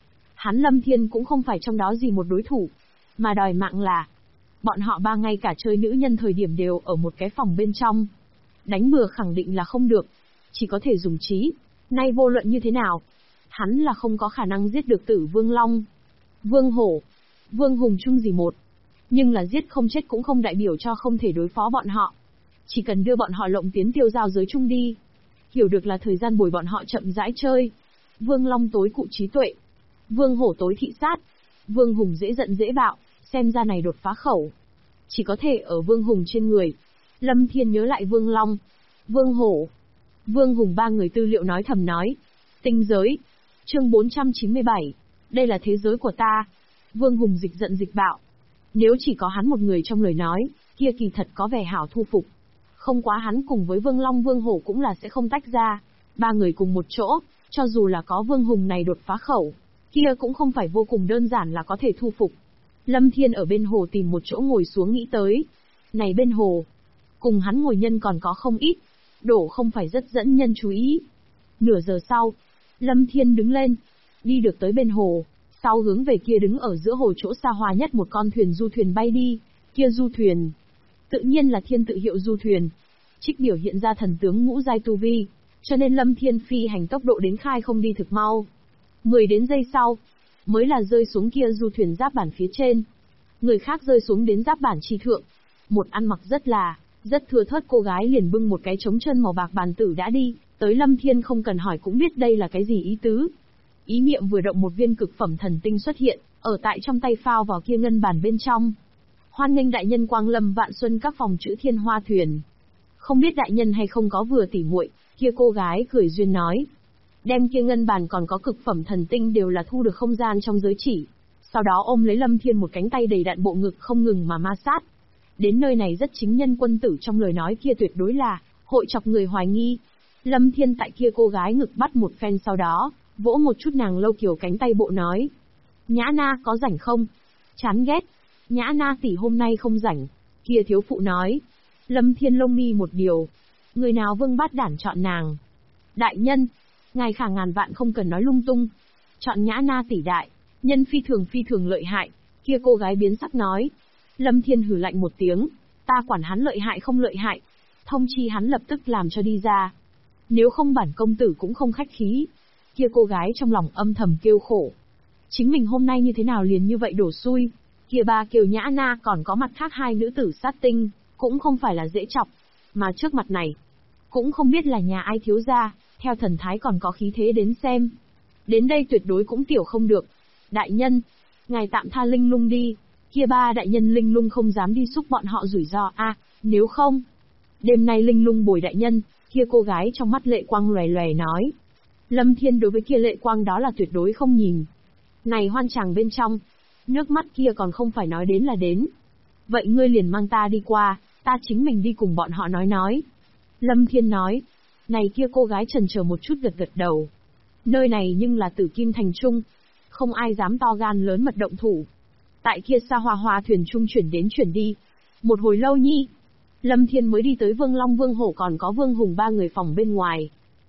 Hắn Lâm Thiên cũng không phải trong đó gì một đối thủ, mà đòi mạng là. Bọn họ ba ngay cả chơi nữ nhân thời điểm đều ở một cái phòng bên trong. Đánh bừa khẳng định là không được, chỉ có thể dùng trí. Nay vô luận như thế nào, hắn là không có khả năng giết được Tử Vương Long, Vương Hổ, Vương Hùng chung gì một. Nhưng là giết không chết cũng không đại biểu cho không thể đối phó bọn họ. Chỉ cần đưa bọn họ lộng tiến tiêu giao giới chung đi. Hiểu được là thời gian bồi bọn họ chậm rãi chơi. Vương Long tối cụ trí tuệ, Vương Hổ tối thị sát, Vương Hùng dễ giận dễ bạo, xem ra này đột phá khẩu. Chỉ có thể ở Vương Hùng trên người. Lâm Thiên nhớ lại Vương Long, Vương Hổ, Vương Hùng ba người tư liệu nói thầm nói. Tinh giới. Chương 497. Đây là thế giới của ta. Vương Hùng dịch giận dịch bạo. Nếu chỉ có hắn một người trong lời nói, kia kỳ thật có vẻ hảo thu phục. Không quá hắn cùng với Vương Long Vương Hổ cũng là sẽ không tách ra. Ba người cùng một chỗ, cho dù là có Vương Hùng này đột phá khẩu, kia cũng không phải vô cùng đơn giản là có thể thu phục. Lâm Thiên ở bên hồ tìm một chỗ ngồi xuống nghĩ tới. Này bên hồ, cùng hắn ngồi nhân còn có không ít, đổ không phải rất dẫn nhân chú ý. Nửa giờ sau, Lâm Thiên đứng lên, đi được tới bên hồ, sau hướng về kia đứng ở giữa hồ chỗ xa hoa nhất một con thuyền du thuyền bay đi, kia du thuyền. Tự nhiên là thiên tự hiệu du thuyền. Trích biểu hiện ra thần tướng ngũ giai tu vi, cho nên Lâm Thiên phi hành tốc độ đến khai không đi thực mau. 10 đến giây sau, mới là rơi xuống kia du thuyền giáp bản phía trên. Người khác rơi xuống đến giáp bản chi thượng. Một ăn mặc rất thưa thớt cô gái liền bưng một cái trống chân màu bạc bàn tử đã đi, tới Lâm Thiên không cần hỏi cũng biết đây là cái gì ý tứ. Ý niệm vừa động một viên cực phẩm thần tinh xuất hiện, ở tại trong tay phao vào kia ngân bàn bên trong. Hoan nghênh đại nhân quang lâm Vạn Xuân các phòng chữ Thiên Hoa thuyền. Không biết đại nhân hay không có vừa tỉ muội, kia cô gái cười duyên nói. Đem kia ngân bàn còn có cực phẩm thần tinh đều là thu được không gian trong giới chỉ. Sau đó ôm lấy Lâm Thiên một cánh tay đầy đặn bộ ngực không ngừng mà ma sát. Đến nơi này rất chính nhân quân tử trong lời nói kia tuyệt đối là, hội chọc người hoài nghi. Lâm Thiên tại kia cô gái ngực bắt một phen sau đó, vỗ một chút nàng lâu kiều cánh tay bộ nói. Nhã Na có rảnh không? Chán ghét. Nhã Na tỷ hôm nay không rảnh. Kia thiếu phụ nói. Lâm Thiên lông mi một điều. Người nào vương bát đản chọn nàng? Đại nhân, ngài khả ngàn vạn không cần nói lung tung. Chọn Nhã Na tỷ đại, nhân phi thường lợi hại. Kia cô gái biến sắc nói. Lâm Thiên hử lạnh một tiếng. Ta quản hắn lợi hại không lợi hại. Thông chi hắn lập tức làm cho đi ra. Nếu không bản công tử cũng không khách khí. Kia cô gái trong lòng âm thầm kêu khổ. Chính mình hôm nay như thế nào liền như vậy đổ xui. Kia ba Kiều Nhã Na còn có mặt khác hai nữ tử sát tinh, cũng không phải là dễ chọc. Mà trước mặt này, cũng không biết là nhà ai thiếu gia, theo thần thái còn có khí thế đến xem. Đến đây tuyệt đối cũng tiểu không được. Đại nhân, ngài tạm tha Linh Lung đi. Kia ba đại nhân Linh Lung không dám đi xúc bọn họ rủi ro nếu không. Đêm nay Linh Lung bồi đại nhân, kia cô gái trong mắt lệ quang lòe lòe nói. Lâm Thiên đối với kia lệ quang đó là tuyệt đối không nhìn. Này hoan chàng bên trong, nước mắt kia còn không phải nói đến là đến. Vậy ngươi liền mang ta đi qua, ta chính mình đi cùng bọn họ nói. Lâm Thiên nói. Này kia cô gái chần chờ một chút gật đầu. Nơi này nhưng là Tử Kim Thành Trung, không ai dám to gan lớn mật động thủ. Tại kia xa hoa thuyền trung chuyển đến chuyển đi. Một hồi lâu nhi, Lâm Thiên mới đi tới Vương Long Vương Hổ còn có Vương Hùng ba người phòng bên ngoài.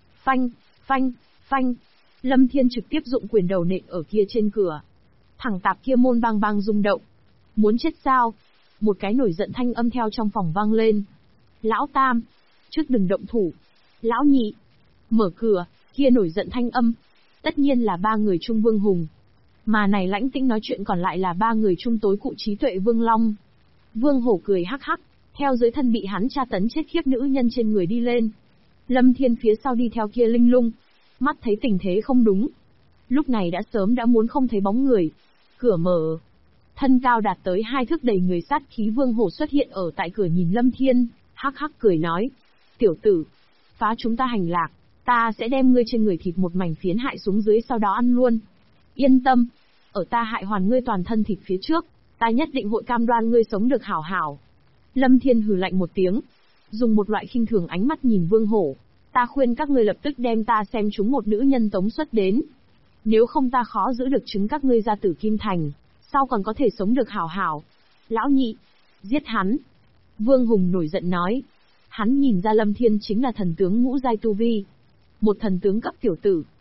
Phanh. Lâm Thiên trực tiếp dụng quyền đầu nện ở kia trên cửa. Thẳng tạp kia môn bang bang rung động. Muốn chết sao? Một cái nổi giận thanh âm theo trong phòng vang lên. Lão Tam, trước đừng động thủ. Lão Nhị, mở cửa. Kia nổi giận thanh âm, tất nhiên là ba người Trung Vương Hùng. Mà này lãnh tĩnh nói chuyện còn lại là ba người Trung tối cụ trí tuệ Vương Long. Vương Hổ cười hắc hắc, theo dưới thân bị hắn tra tấn chết khiếp nữ nhân trên người đi lên. Lâm Thiên phía sau đi theo kia Linh Lung, mắt thấy tình thế không đúng. Lúc này đã sớm đã muốn không thấy bóng người. Cửa mở. Thân cao đạt tới 2 thước đầy người sát khí Vương Hổ xuất hiện ở tại cửa nhìn Lâm Thiên, hắc hắc cười nói. Tiểu tử, phá chúng ta hành lạc, ta sẽ đem ngươi trên người thịt một mảnh phiến hại xuống dưới sau đó ăn luôn. Yên tâm, ở ta hại hoàn ngươi toàn thân thịt phía trước, ta nhất định hội cam đoan ngươi sống được hảo hảo. Lâm Thiên hừ lạnh một tiếng, dùng một loại khinh thường ánh mắt nhìn Vương Hổ. Ta khuyên các ngươi lập tức đem ta xem chúng một nữ nhân tống xuất đến. Nếu không ta khó giữ được chứng các ngươi ra Tử Kim Thành, sau còn có thể sống được hảo hảo. Lão Nhị, giết hắn. Vương Hùng nổi giận nói. Hắn nhìn ra Lâm Thiên chính là thần tướng ngũ giai tu vi. Một thần tướng cấp tiểu tử.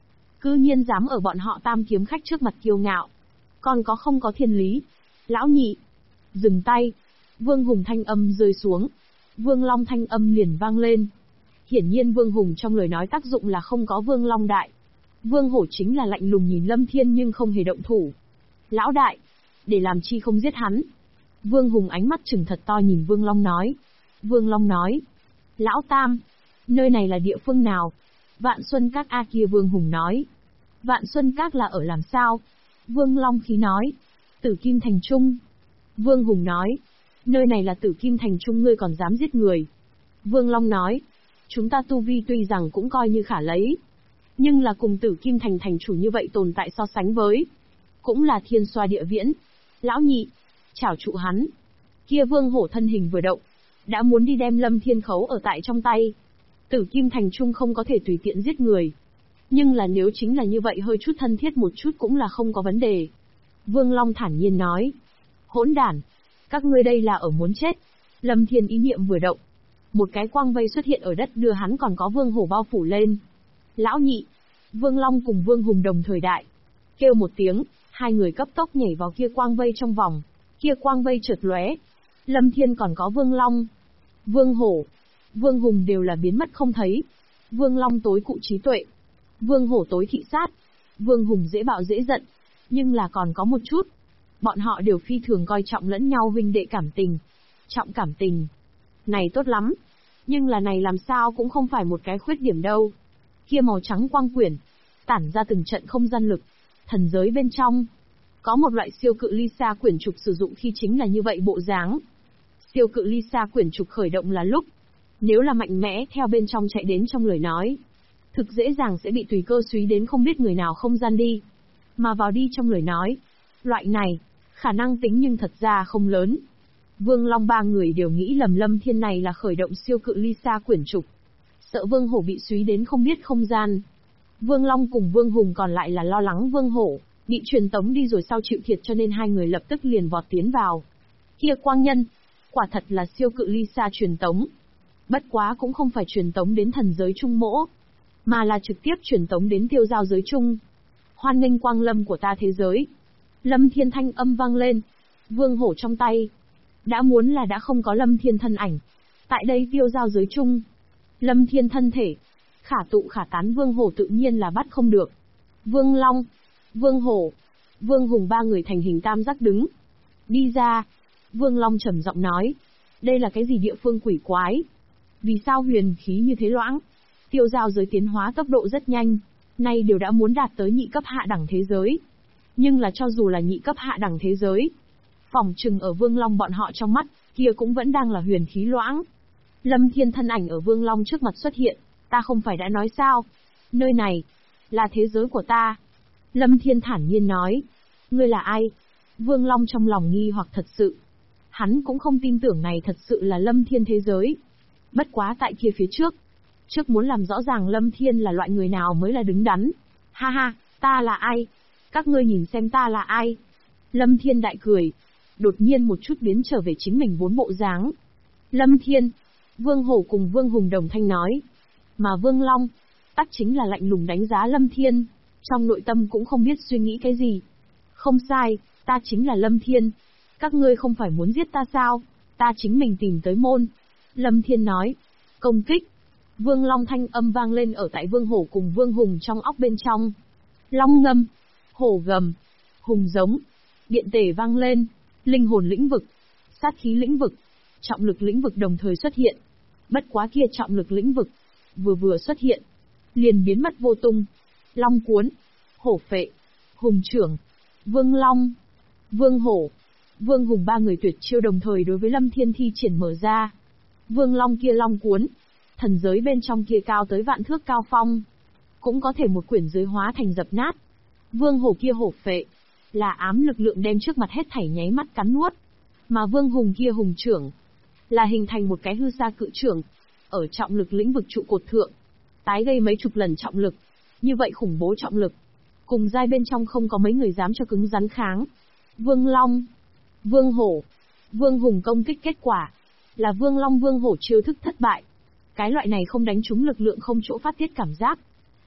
Cư nhiên dám ở bọn họ tam kiếm khách trước mặt kiêu ngạo. Còn có không có thiên lý? Lão nhị! Dừng tay! Vương Hùng thanh âm rơi xuống. Vương Long thanh âm liền vang lên. Hiển nhiên Vương Hùng trong lời nói tác dụng là không có Vương Long đại. Vương Hổ chính là lạnh lùng nhìn Lâm Thiên nhưng không hề động thủ. Lão đại! Để làm chi không giết hắn? Vương Hùng ánh mắt trừng thật to nhìn Vương Long nói. Vương Long nói. Lão Tam! Nơi này là địa phương nào? Vạn Xuân Các a kia Vương Hùng nói. Vạn Xuân Các là ở làm sao? Vương Long khí nói. Tử Kim Thành Trung. Vương Hùng nói. Nơi này là Tử Kim Thành Trung, ngươi còn dám giết người. Vương Long nói. Chúng ta tu vi tuy rằng cũng coi như khả lấy. Nhưng là cùng Tử Kim Thành thành chủ như vậy tồn tại so sánh với. Cũng là thiên xoa địa viễn. Lão nhị. Chảo trụ hắn. Kia Vương Hổ thân hình vừa động. Đã muốn đi đem Lâm Thiên khấu ở tại trong tay. Tử Kim Thành Trung không có thể tùy tiện giết người. Nhưng là nếu chính là như vậy hơi chút thân thiết một chút cũng là không có vấn đề. Vương Long thản nhiên nói. Hỗn đản! Các ngươi đây là ở muốn chết. Lâm Thiên ý niệm vừa động. Một cái quang vây xuất hiện ở đất đưa hắn còn có Vương Hổ bao phủ lên. Lão nhị! Vương Long cùng Vương Hùng đồng thời đại. Kêu một tiếng, hai người cấp tốc nhảy vào kia quang vây trong vòng. Kia quang vây chợt lóe. Lâm Thiên còn có Vương Long, Vương Hổ, Vương Hùng đều là biến mất không thấy. Vương Long tối cụ trí tuệ, Vương Hổ tối thị sát, Vương Hùng dễ bạo dễ giận. Nhưng là còn có một chút. Bọn họ đều phi thường coi trọng lẫn nhau huynh đệ cảm tình. Trọng cảm tình. Này tốt lắm. Nhưng là này làm sao cũng không phải một cái khuyết điểm đâu. Kia màu trắng quang quyển. Tản ra từng trận không gian lực. Thần giới bên trong. Có một loại siêu cự ly xa quyển trục sử dụng khi chính là như vậy bộ dáng. Siêu cự ly xa quyển trục khởi động là lúc. Nếu là mạnh mẽ theo bên trong chạy đến trong lời nói. Thực dễ dàng sẽ bị tùy cơ suý đến không biết người nào không gian đi. Mà vào đi trong lời nói. Loại này, khả năng tính nhưng thật ra không lớn. Vương Long ba người đều nghĩ lầm Lâm Thiên này là khởi động siêu cự ly xa quyển trục. Sợ Vương Hổ bị suý đến không biết không gian. Vương Long cùng Vương Hùng còn lại là lo lắng Vương Hổ bị truyền tống đi rồi sau chịu thiệt cho nên hai người lập tức liền vọt tiến vào. Kia quang nhân, quả thật là siêu cự ly xa truyền tống. Bất quá cũng không phải truyền tống đến thần giới trung mỗ, mà là trực tiếp truyền tống đến tiêu giao giới trung. Hoan nghênh quang lâm của ta thế giới. Lâm Thiên thanh âm vang lên. Vương Hổ trong tay. Đã muốn là đã không có Lâm Thiên thân ảnh. Tại đây tiêu giao giới trung. Lâm Thiên thân thể. Khả tụ khả tán Vương Hổ tự nhiên là bắt không được. Vương Long, Vương Hổ, Vương Hùng ba người thành hình tam giác đứng. Đi ra. Vương Long trầm giọng nói. Đây là cái gì địa phương quỷ quái? Vì sao huyền khí như thế loãng? Tiêu giao giới tiến hóa tốc độ rất nhanh. Nay đều đã muốn đạt tới nhị cấp hạ đẳng thế giới. Nhưng là cho dù là nhị cấp hạ đẳng thế giới, phỏng chừng ở Vương Long bọn họ trong mắt, kia cũng vẫn đang là huyền khí loãng. Lâm Thiên thân ảnh ở Vương Long trước mặt xuất hiện, ta không phải đã nói sao? Nơi này, là thế giới của ta. Lâm Thiên thản nhiên nói, ngươi là ai? Vương Long trong lòng nghi hoặc thật sự. Hắn cũng không tin tưởng này thật sự là Lâm Thiên thế giới. Bất quá tại kia phía trước muốn làm rõ ràng Lâm Thiên là loại người nào mới là đứng đắn. Ha ha, ta là ai? Các ngươi nhìn xem ta là ai? Lâm Thiên đại cười. Đột nhiên một chút biến trở về chính mình vốn bộ dáng. Lâm Thiên. Vương Hổ cùng Vương Hùng đồng thanh nói. Mà Vương Long, tắc chính là lạnh lùng đánh giá Lâm Thiên. Trong nội tâm cũng không biết suy nghĩ cái gì. Không sai, ta chính là Lâm Thiên. Các ngươi không phải muốn giết ta sao? Ta chính mình tìm tới môn. Lâm Thiên nói. Công kích. Vương Long thanh âm vang lên ở tại Vương Hổ cùng Vương Hùng trong óc bên trong. Long ngâm. Hổ gầm. Hùng giống. Điện tể vang lên. Linh hồn lĩnh vực. Sát khí lĩnh vực. Trọng lực lĩnh vực đồng thời xuất hiện. Bất quá kia trọng lực lĩnh vực. Vừa xuất hiện. Liền biến mất vô tung. Long cuốn. Hổ phệ. Hùng trưởng. Vương Long. Vương Hổ. Vương Hùng ba người tuyệt chiêu đồng thời đối với Lâm Thiên thi triển mở ra. Vương Long kia long cuốn. Thần giới bên trong kia cao tới vạn thước cao phong. Cũng có thể một quyển giới hóa thành dập nát. Vương Hổ kia hổ phệ. Là ám lực lượng đem trước mặt hết thảy nháy mắt cắn nuốt. Mà Vương Hùng kia hùng trưởng. Là hình thành một cái hư sa cự trưởng. Ở trọng lực lĩnh vực trụ cột thượng. Tái gây mấy chục lần trọng lực. Như vậy khủng bố trọng lực. Cùng giai bên trong không có mấy người dám cho cứng rắn kháng. Vương Long. Vương Hổ. Vương Hùng công kích kết quả. Là Vương Long Vương Hổ chiêu thức thất bại. Cái loại này không đánh trúng lực lượng không chỗ phát tiết cảm giác.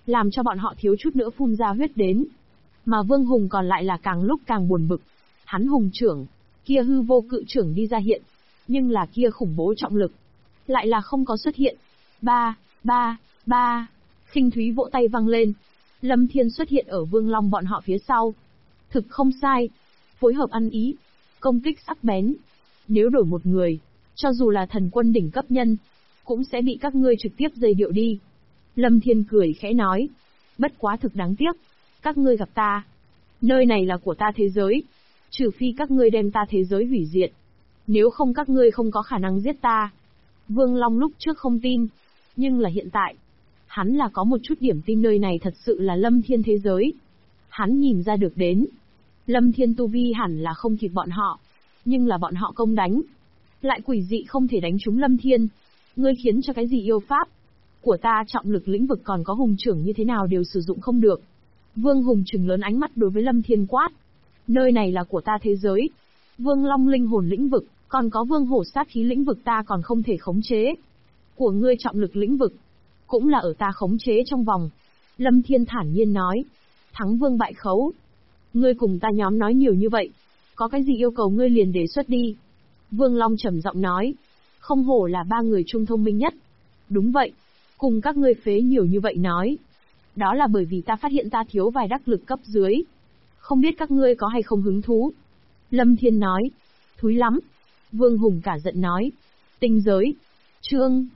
làm cho bọn họ thiếu chút nữa phun ra huyết đến. Mà Vương Hùng còn lại là càng lúc càng buồn bực. Hắn hùng trưởng, kia hư vô cự trưởng đi ra hiện, nhưng là kia khủng bố trọng lực, lại là không có xuất hiện. Ba, ba, ba, khinh thúy vỗ tay vang lên. Lâm Thiên xuất hiện ở Vương Long bọn họ phía sau. Thực không sai, phối hợp ăn ý, công kích sắc bén. Nếu đổi một người, cho dù là thần quân đỉnh cấp nhân, cũng sẽ bị các ngươi trực tiếp dây điệu đi. Lâm Thiên cười khẽ nói, bất quá thực đáng tiếc, các ngươi gặp ta. Nơi này là của ta thế giới, trừ phi các ngươi đem ta thế giới hủy diệt. Nếu không các ngươi không có khả năng giết ta. Vương Long lúc trước không tin, nhưng là hiện tại, hắn là có một chút điểm tin nơi này thật sự là Lâm Thiên thế giới. Hắn nhìn ra được đến, Lâm Thiên tu vi hẳn là không kịp bọn họ, nhưng là bọn họ công đánh, lại quỷ dị không thể đánh trúng Lâm Thiên. Ngươi khiến cho cái gì yêu pháp của ta trọng lực lĩnh vực còn có hùng trưởng như thế nào đều sử dụng không được. Vương Hùng trừng lớn ánh mắt đối với Lâm Thiên quát. Nơi này là của ta thế giới. Vương Long linh hồn lĩnh vực, còn có Vương Hổ sát khí lĩnh vực ta còn không thể khống chế. Của ngươi trọng lực lĩnh vực, cũng là ở ta khống chế trong vòng. Lâm Thiên thản nhiên nói. Thắng vương bại khấu. Ngươi cùng ta nhóm nói nhiều như vậy, có cái gì yêu cầu ngươi liền đề xuất đi. Vương Long trầm giọng nói. Không hổ là ba người trung thông minh nhất. Đúng vậy, cùng các ngươi phế nhiều như vậy nói. Đó là bởi vì ta phát hiện ta thiếu vài đắc lực cấp dưới. Không biết các ngươi có hay không hứng thú. Lâm Thiên nói. Thúi lắm. Vương Hùng cả giận nói. Tinh giới. Chương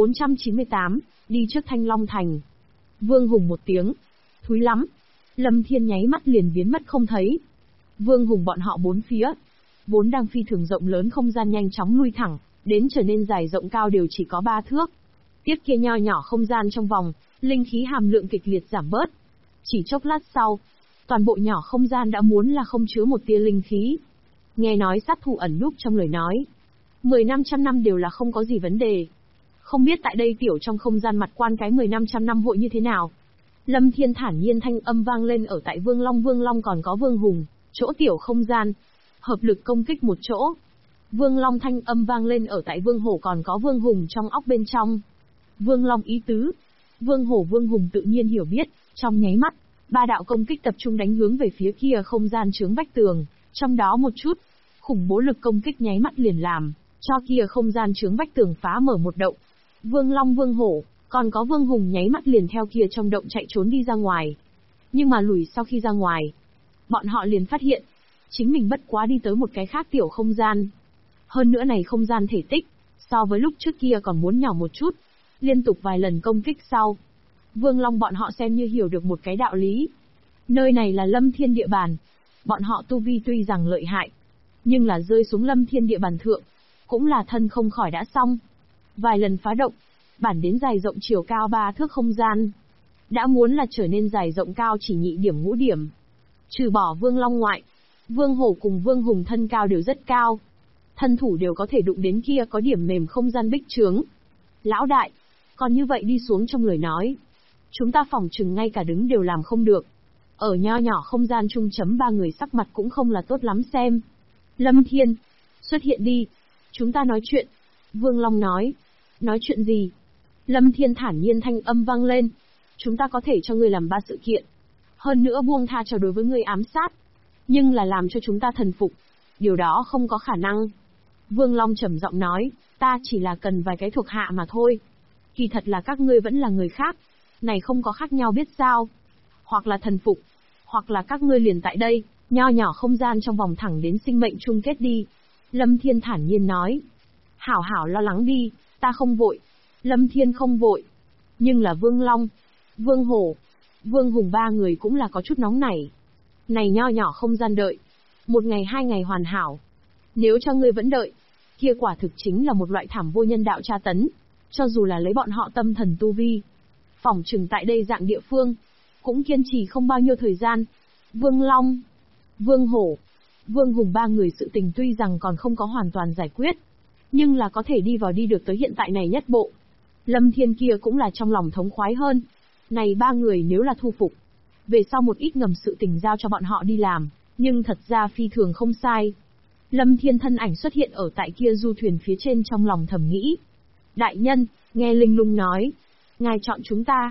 498, đi trước Thanh Long Thành. Vương Hùng một tiếng. Thúi lắm. Lâm Thiên nháy mắt liền biến mất không thấy. Vương Hùng bọn họ bốn phía, vốn đang phi thường rộng lớn không gian nhanh chóng lui thẳng, đến trở nên dài rộng cao đều chỉ có 3 thước. Tiếp kia nho nhỏ không gian trong vòng, linh khí hàm lượng kịch liệt giảm bớt. Chỉ chốc lát sau, toàn bộ nhỏ không gian đã muốn là không chứa một tia linh khí. Nghe nói sát thủ ẩn núp trong lời nói. 10 năm trăm năm đều là không có gì vấn đề. Không biết tại đây tiểu trong không gian mặt quan cái 10 năm trăm năm hội như thế nào. Lâm Thiên thản nhiên thanh âm vang lên ở tại Vương Long còn có Vương Hùng, chỗ tiểu không gian. Hợp lực công kích một chỗ. Vương Long thanh âm vang lên ở tại Vương Hổ còn có Vương Hùng trong óc bên trong. Vương Long ý tứ. Vương Hổ Vương Hùng tự nhiên hiểu biết, trong nháy mắt, 3 đạo công kích tập trung đánh hướng về phía kia không gian chướng vách tường, trong đó một chút, khủng bố lực công kích nháy mắt liền làm, cho kia không gian chướng vách tường phá mở một động. Vương Long Vương Hổ, còn có Vương Hùng nháy mắt liền theo kia trong động chạy trốn đi ra ngoài. Nhưng mà lùi sau khi ra ngoài, bọn họ liền phát hiện, chính mình bất quá đi tới một cái khác tiểu không gian. Hơn nữa này không gian thể tích, so với lúc trước kia còn muốn nhỏ một chút. Liên tục vài lần công kích sau, Vương Long bọn họ xem như hiểu được một cái đạo lý. Nơi này là Lâm Thiên địa bàn. Bọn họ tu vi tuy rằng lợi hại, nhưng là rơi xuống Lâm Thiên địa bàn thượng, cũng là thân không khỏi đã xong. Vài lần phá động, bản đến dài rộng chiều cao 3 thước không gian, đã muốn là trở nên dài rộng cao chỉ nhị điểm ngũ điểm. Trừ bỏ Vương Long ngoại, Vương Hổ cùng Vương Hùng thân cao đều rất cao. Thân thủ đều có thể đụng đến kia có điểm mềm không gian bích trướng. Lão đại, còn như vậy đi xuống trong lời nói, chúng ta phỏng chừng ngay cả đứng đều làm không được. Ở nho nhỏ không gian chung chấm 3 người sắc mặt cũng không là tốt lắm xem. Lâm Thiên, xuất hiện đi. Chúng ta nói chuyện. Vương Long nói. Nói chuyện gì? Lâm Thiên thản nhiên thanh âm vang lên. Chúng ta có thể cho ngươi làm 3 sự kiện. Hơn nữa buông tha cho đối với ngươi ám sát. Nhưng là làm cho chúng ta thần phục. Điều đó không có khả năng. Vương Long trầm giọng nói. Ta chỉ là cần vài cái thuộc hạ mà thôi. Kỳ thật là các ngươi vẫn là người khác. Này không có khác nhau biết sao. Hoặc là thần phục, hoặc là các ngươi liền tại đây, nho nhỏ không gian trong vòng thẳng đến sinh mệnh chung kết đi. Lâm Thiên thản nhiên nói. Hảo hảo lo lắng đi, ta không vội. Lâm Thiên không vội. Nhưng là Vương Long, Vương Hổ, Vương Hùng 3 người cũng là có chút nóng nảy. Này nho nhỏ không gian đợi. 1 ngày 2 ngày hoàn hảo. Nếu cho ngươi vẫn đợi, kia quả thực chính là một loại thảm vô nhân đạo tra tấn. Cho dù là lấy bọn họ tâm thần tu vi, phỏng chừng tại đây dạng địa phương, cũng kiên trì không bao nhiêu thời gian. Vương Long, Vương Hổ, Vương Hùng 3 người sự tình tuy rằng còn không có hoàn toàn giải quyết, nhưng là có thể đi vào đi được tới hiện tại này nhất bộ. Lâm Thiên kia cũng là trong lòng thống khoái hơn. Này 3 người nếu là thu phục, về sau một ít ngầm sự tình giao cho bọn họ đi làm, nhưng thật ra phi thường không sai. Lâm Thiên thân ảnh xuất hiện ở tại kia du thuyền phía trên trong lòng thầm nghĩ. Đại nhân, nghe Linh Lung nói, ngài chọn chúng ta.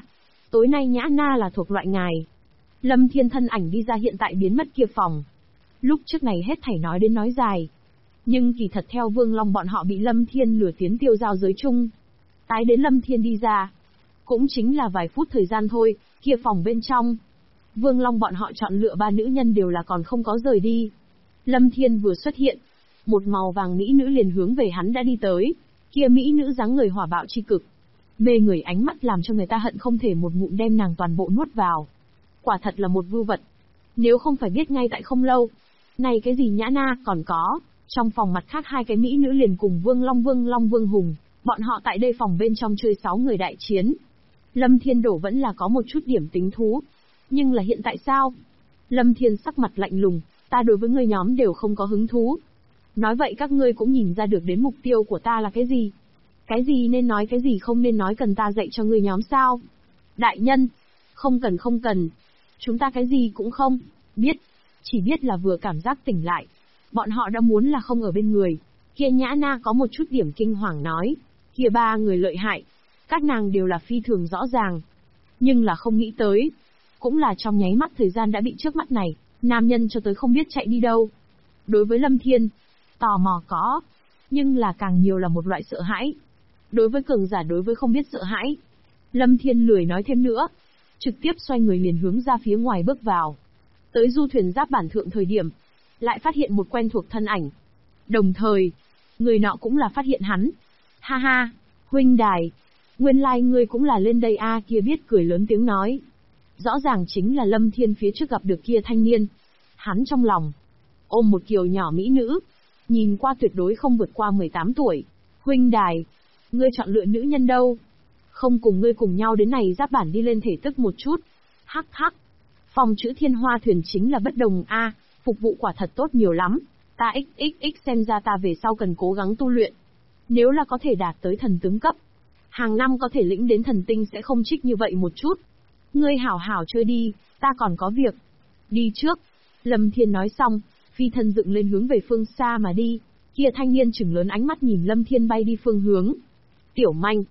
Tối nay Nhã Na là thuộc loại ngài. Lâm Thiên thân ảnh đi ra hiện tại biến mất kia phòng. Lúc trước này hết thảy nói đến nói dài. Nhưng kỳ thật theo Vương Long bọn họ bị Lâm Thiên lừa tiến tiêu giao giới chung. Tái đến Lâm Thiên đi ra. Cũng chính là vài phút thời gian thôi, kia phòng bên trong. Vương Long bọn họ chọn lựa 3 nữ nhân đều là còn không có rời đi. Lâm Thiên vừa xuất hiện, một màu vàng mỹ nữ liền hướng về hắn đã đi tới. Kia mỹ nữ dáng người hỏa bạo chi cực. Mê người ánh mắt làm cho người ta hận không thể một ngụm đem nàng toàn bộ nuốt vào. Quả thật là một vưu vật. Nếu không phải biết ngay tại không lâu. Này cái gì Nhã Na còn có. Trong phòng mặt khác 2 cái mỹ nữ liền cùng Vương Long Vương Hùng. Bọn họ tại đây phòng bên trong chơi 6 người đại chiến. Lâm Thiên đổ vẫn là có một chút điểm tính thú. Nhưng là hiện tại sao? Lâm Thiên sắc mặt lạnh lùng. Ta đối với ngươi nhóm đều không có hứng thú. Nói vậy các ngươi cũng nhìn ra được đến mục tiêu của ta là cái gì? Cái gì nên nói cái gì không nên nói cần ta dạy cho ngươi nhóm sao? Đại nhân, không cần. Chúng ta cái gì cũng không biết, chỉ biết là vừa cảm giác tỉnh lại. Bọn họ đã muốn là không ở bên người. Kia Nhã Na có một chút điểm kinh hoàng nói. Kia 3 người lợi hại. Các nàng đều là phi thường rõ ràng. Nhưng là không nghĩ tới. Cũng là trong nháy mắt thời gian đã bị trước mắt này, nam nhân cho tới không biết chạy đi đâu. Đối với Lâm Thiên, tò mò có. Nhưng là càng nhiều là một loại sợ hãi. Đối với cường giả đối với không biết sợ hãi. Lâm Thiên lười nói thêm nữa. Trực tiếp xoay người liền hướng ra phía ngoài bước vào. Tới du thuyền giáp bản thượng thời điểm. Lại phát hiện một quen thuộc thân ảnh. Đồng thời, người nọ cũng là phát hiện hắn. Ha ha, huynh đài. Nguyên lai ngươi cũng là lên đây a kia biết cười lớn tiếng nói. Rõ ràng chính là Lâm Thiên phía trước gặp được kia thanh niên. Hắn trong lòng ôm một kiều nhỏ mỹ nữ. Nhìn qua tuyệt đối không vượt qua 18 tuổi. Huynh đài, ngươi chọn lựa nữ nhân đâu? Không cùng ngươi cùng nhau đến này giáp bản đi lên thể tức một chút. Hắc hắc. Phòng chữ Thiên Hoa thuyền chính là bất đồng a, phục vụ quả thật tốt nhiều lắm. Ta xxx xem ra ta về sau cần cố gắng tu luyện. Nếu là có thể đạt tới thần tướng cấp, hàng năm có thể lĩnh đến thần tinh sẽ không trích như vậy một chút. Ngươi hảo hảo chơi đi, ta còn có việc. Đi trước. Lâm Thiên nói xong, phi thân dựng lên hướng về phương xa mà đi. Kia thanh niên trừng lớn ánh mắt nhìn Lâm Thiên bay đi phương hướng. Tiểu manh.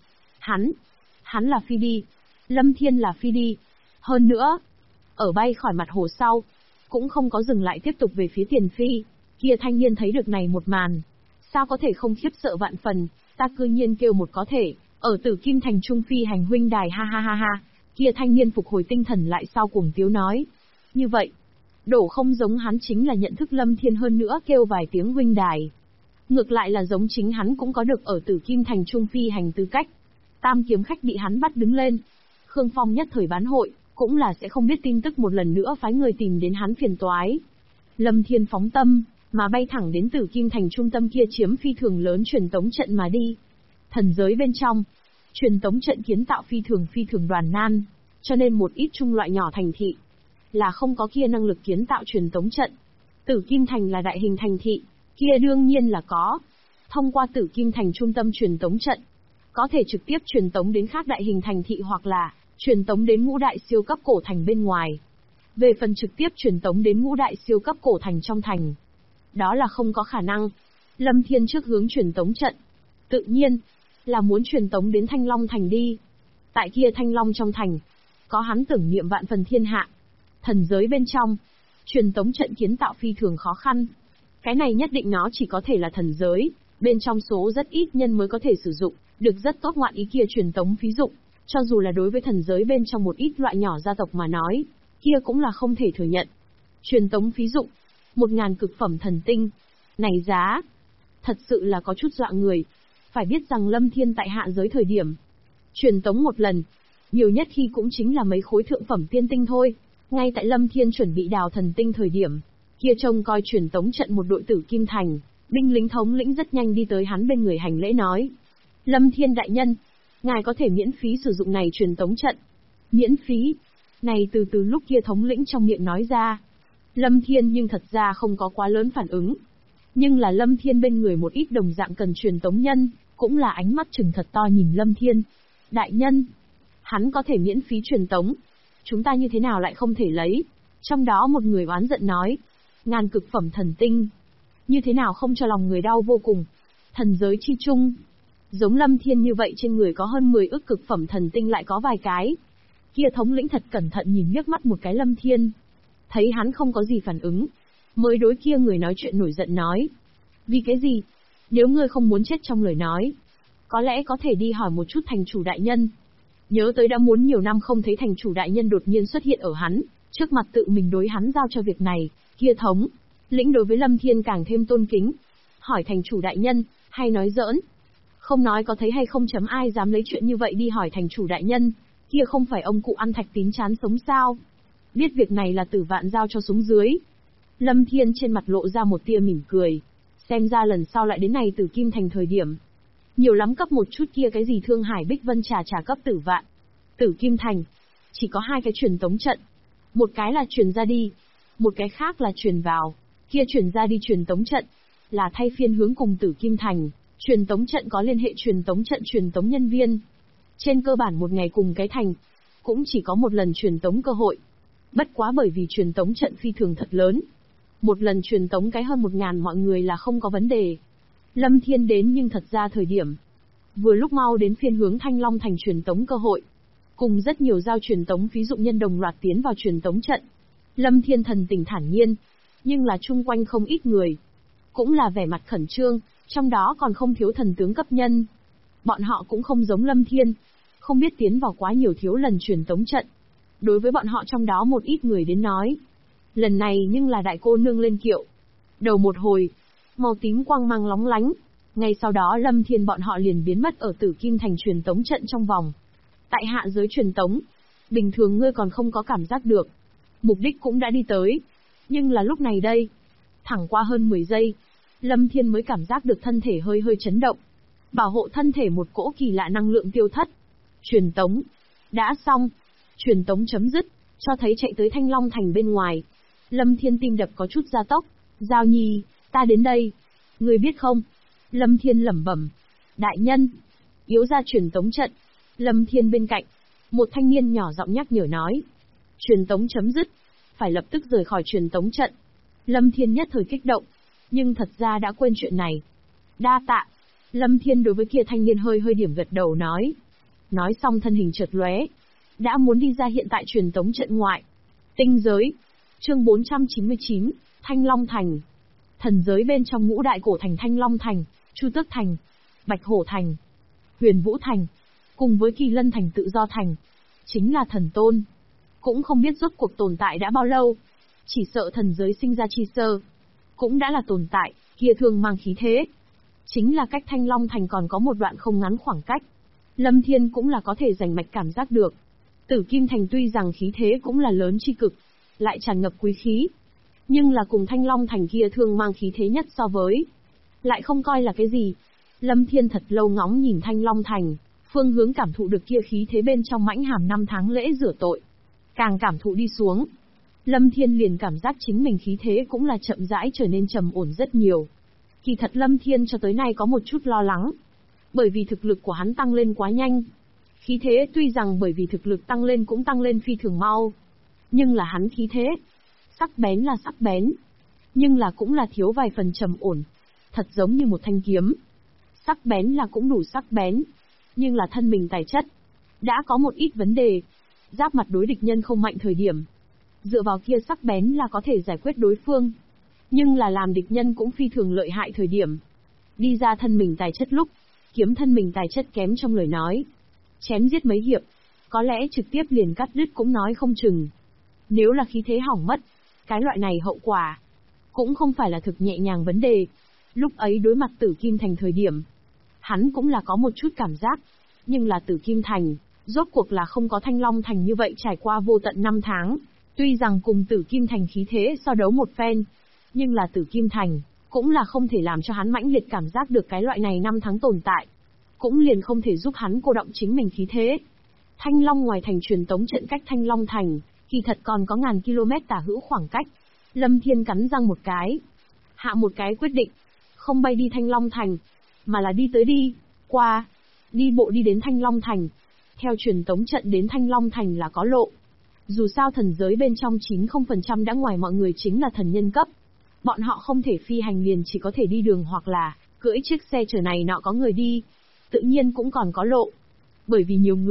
Hắn là phi đi. Lâm Thiên là phi đi. Hơn nữa, ở bay khỏi mặt hồ sau, cũng không có dừng lại tiếp tục về phía tiền phi. Kia thanh niên thấy được này một màn. Sao có thể không khiếp sợ vạn phần, ta cư nhiên kêu một có thể, ở Tử Kim Thành Trung phi hành huynh đài ha ha ha ha. Kia thanh niên phục hồi tinh thần lại sau cuồng tiếu nói. Như vậy, đổ không giống hắn chính là nhận thức Lâm Thiên hơn nữa kêu vài tiếng huynh đài. Ngược lại là giống chính hắn cũng có được ở Tử Kim Thành Trung phi hành tư cách. Tam kiếm khách bị hắn bắt đứng lên. Khương Phong nhất thời bán hội, cũng là sẽ không biết tin tức một lần nữa phái người tìm đến hắn phiền toái. Lâm Thiên phóng tâm, mà bay thẳng đến Tử Kim Thành trung tâm kia chiếm phi thường lớn truyền tống trận mà đi. Thần giới bên trong, truyền tống trận kiến tạo phi thường đoàn nan, cho nên một ít trung loại nhỏ thành thị là không có kia năng lực kiến tạo truyền tống trận. Tử Kim Thành là đại hình thành thị, kia đương nhiên là có. Thông qua Tử Kim Thành trung tâm truyền tống trận, có thể trực tiếp truyền tống đến khác đại hình thành thị hoặc là truyền tống đến ngũ đại siêu cấp cổ thành bên ngoài. Về phần trực tiếp truyền tống đến ngũ đại siêu cấp cổ thành trong thành, đó là không có khả năng. Lâm Thiên trước hướng truyền tống trận, tự nhiên là muốn truyền tống đến Thanh Long Thành đi. Tại kia Thanh Long trong thành, có hắn tưởng niệm vạn phần thiên hạ. Thần giới bên trong, truyền tống trận kiến tạo phi thường khó khăn. Cái này nhất định nó chỉ có thể là thần giới, bên trong số rất ít nhân mới có thể sử dụng, được rất tốt ngoạn ý kia truyền tống phí dụng. Cho dù là đối với thần giới bên trong một ít loại nhỏ gia tộc mà nói, kia cũng là không thể thừa nhận. Truyền tống phí dụng, 1000 cực phẩm thần tinh. Này giá, thật sự là có chút dọa người. Phải biết rằng Lâm Thiên tại hạ giới thời điểm, truyền tống một lần, nhiều nhất khi cũng chính là mấy khối thượng phẩm tiên tinh thôi. Ngay tại Lâm Thiên chuẩn bị đào thần tinh thời điểm, kia trông coi truyền tống trận một đội Tử Kim Thành, binh lính thống lĩnh rất nhanh đi tới hắn bên người hành lễ nói. Lâm Thiên đại nhân, ngài có thể miễn phí sử dụng này truyền tống trận. Miễn phí? Này từ lúc kia thống lĩnh trong miệng nói ra. Lâm Thiên nhưng thật ra không có quá lớn phản ứng. Nhưng là Lâm Thiên bên người một ít đồng dạng cần truyền tống nhân, cũng là ánh mắt trừng thật to nhìn Lâm Thiên. Đại nhân, hắn có thể miễn phí truyền tống. Chúng ta như thế nào lại không thể lấy? Trong đó một người oán giận nói. 1000 cực phẩm thần tinh. Như thế nào không cho lòng người đau vô cùng. Thần giới chi chung, giống Lâm Thiên như vậy trên người có hơn 10 ức cực phẩm thần tinh lại có vài cái. Kia thống lĩnh thật cẩn thận nhìn liếc mắt một cái Lâm Thiên. Thấy hắn không có gì phản ứng, mới đối kia người nói chuyện nổi giận nói. Vì cái gì? Nếu ngươi không muốn chết trong lời nói, có lẽ có thể đi hỏi một chút thành chủ đại nhân. Nhớ tới đã muốn nhiều năm không thấy thành chủ đại nhân đột nhiên xuất hiện ở hắn, trước mặt tự mình đối hắn giao cho việc này, kia thống lĩnh đối với Lâm Thiên càng thêm tôn kính. Hỏi thành chủ đại nhân, hay nói giỡn? Không nói có thấy hay không chấm ai dám lấy chuyện như vậy đi hỏi thành chủ đại nhân, kia không phải ông cụ ăn thạch tín chán sống sao? Biết việc này là Tử Vạn giao cho xuống dưới. Lâm Thiên trên mặt lộ ra một tia mỉm cười. Xem ra lần sau lại đến này Tử Kim Thành thời điểm. Nhiều lắm cấp một chút kia cái gì Thương Hải Bích Vân trả cấp Tử Vạn. Tử Kim Thành. Chỉ có hai cái truyền tống trận. Một cái là truyền ra đi. Một cái khác là truyền vào. Kia truyền ra đi truyền tống trận. Là thay phiên hướng cùng Tử Kim Thành. Truyền tống trận có liên hệ truyền tống trận truyền tống nhân viên. Trên cơ bản một ngày cùng cái thành. Cũng chỉ có một lần truyền tống cơ hội. Bất quá bởi vì truyền tống trận phi thường thật lớn. Một lần truyền tống cái hơn 1000 mọi người là không có vấn đề. Lâm Thiên đến nhưng thật ra thời điểm. Vừa lúc mau đến phiên hướng Thanh Long Thành truyền tống cơ hội. Cùng rất nhiều giao truyền tống phí dụng nhân đồng loạt tiến vào truyền tống trận. Lâm Thiên thần tình thản nhiên. Nhưng là chung quanh không ít người. Cũng là vẻ mặt khẩn trương, trong đó còn không thiếu thần tướng cấp nhân. Bọn họ cũng không giống Lâm Thiên. Không biết tiến vào quá nhiều thiếu lần truyền tống trận. Đối với bọn họ trong đó một ít người đến nói. Lần này nhưng là đại cô nương lên kiệu. Đầu một hồi, màu tím quang mang lóng lánh. Ngay sau đó Lâm Thiên bọn họ liền biến mất ở Tử Kim Thành truyền tống trận trong vòng. Tại hạ giới truyền tống, bình thường ngươi còn không có cảm giác được. Mục đích cũng đã đi tới. Nhưng là lúc này đây, thẳng qua hơn 10 giây, Lâm Thiên mới cảm giác được thân thể hơi hơi chấn động. Bảo hộ thân thể một cỗ kỳ lạ năng lượng tiêu thất. Truyền tống. Đã xong. Truyền tống chấm dứt, cho thấy chạy tới Thanh Long Thành bên ngoài. Lâm Thiên tim đập có chút gia tốc. Giao Nhi, ta đến đây. Ngươi biết không? Lâm Thiên lẩm bẩm. Đại nhân. Yếu ra truyền tống trận. Lâm Thiên bên cạnh. Một thanh niên nhỏ giọng nhắc nhở nói. Truyền tống chấm dứt. Phải lập tức rời khỏi truyền tống trận. Lâm Thiên nhất thời kích động. Nhưng thật ra đã quên chuyện này. Đa tạ. Lâm Thiên đối với kia thanh niên hơi hơi điểm gật đầu nói. Nói xong thân hình chợt lóe. Đã muốn đi ra hiện tại truyền tống trận ngoại. Tinh giới. Chương 499, Thanh Long Thành. Thần giới bên trong ngũ đại cổ thành Thanh Long Thành, Chu Tước Thành, Bạch Hổ Thành, Huyền Vũ Thành, cùng với Kỳ Lân Thành Tự Do Thành. Chính là thần tôn. Cũng không biết rốt cuộc tồn tại đã bao lâu. Chỉ sợ thần giới sinh ra chi sơ. Cũng đã là tồn tại, kia thường mang khí thế. Chính là cách Thanh Long Thành còn có một đoạn không ngắn khoảng cách. Lâm Thiên cũng là có thể rành mạch cảm giác được. Tử Kim Thành tuy rằng khí thế cũng là lớn chi cực, lại tràn ngập quý khí. Nhưng là cùng Thanh Long Thành kia thường mang khí thế nhất so với. Lại không coi là cái gì. Lâm Thiên thật lâu ngóng nhìn Thanh Long Thành, phương hướng cảm thụ được kia khí thế bên trong mãnh hàm 5 tháng lễ rửa tội. Càng cảm thụ đi xuống. Lâm Thiên liền cảm giác chính mình khí thế cũng là chậm rãi trở nên trầm ổn rất nhiều. Kỳ thật Lâm Thiên cho tới nay có một chút lo lắng. Bởi vì thực lực của hắn tăng lên quá nhanh. Khí thế tuy rằng bởi vì thực lực tăng lên cũng tăng lên phi thường mau. Nhưng là hắn khí thế. Sắc bén là sắc bén. Nhưng là cũng là thiếu vài phần trầm ổn. Thật giống như một thanh kiếm. Sắc bén là cũng đủ sắc bén. Nhưng là thân mình tài chất. Đã có một ít vấn đề. Giáp mặt đối địch nhân không mạnh thời điểm. Dựa vào kia sắc bén là có thể giải quyết đối phương. Nhưng là làm địch nhân cũng phi thường lợi hại thời điểm. Đi ra thân mình tài chất lúc. Kiếm thân mình tài chất kém trong lời nói. Chém giết mấy hiệp. Có lẽ trực tiếp liền cắt đứt cũng nói không chừng. Nếu là khí thế hỏng mất. Cái loại này hậu quả. Cũng không phải là thực nhẹ nhàng vấn đề. Lúc ấy đối mặt Tử Kim Thành thời điểm. Hắn cũng là có một chút cảm giác. Nhưng là Tử Kim Thành. Rốt cuộc là không có Thanh Long Thành như vậy trải qua vô tận 5 tháng. Tuy rằng cùng Tử Kim Thành khí thế so đấu một phen. Nhưng là Tử Kim Thành. Cũng là không thể làm cho hắn mãnh liệt cảm giác được cái loại này 5 tháng tồn tại. Cũng liền không thể giúp hắn cô động chính mình khí thế. Thanh Long ngoài thành truyền tống trận cách Thanh Long Thành, kỳ thật còn có ngàn km tả hữu khoảng cách. Lâm Thiên cắn răng một cái. Hạ một cái quyết định. Không bay đi Thanh Long Thành, mà là đi tới đi, qua. Đi bộ đi đến Thanh Long Thành. Theo truyền tống trận đến Thanh Long Thành là có lộ. Dù sao thần giới bên trong 90% đã ngoài mọi người chính là thần nhân cấp. Bọn họ không thể phi hành liền chỉ có thể đi đường hoặc là cưỡi chiếc xe chở này nọ có người đi. Tự nhiên cũng còn có lộ. Bởi vì nhiều người,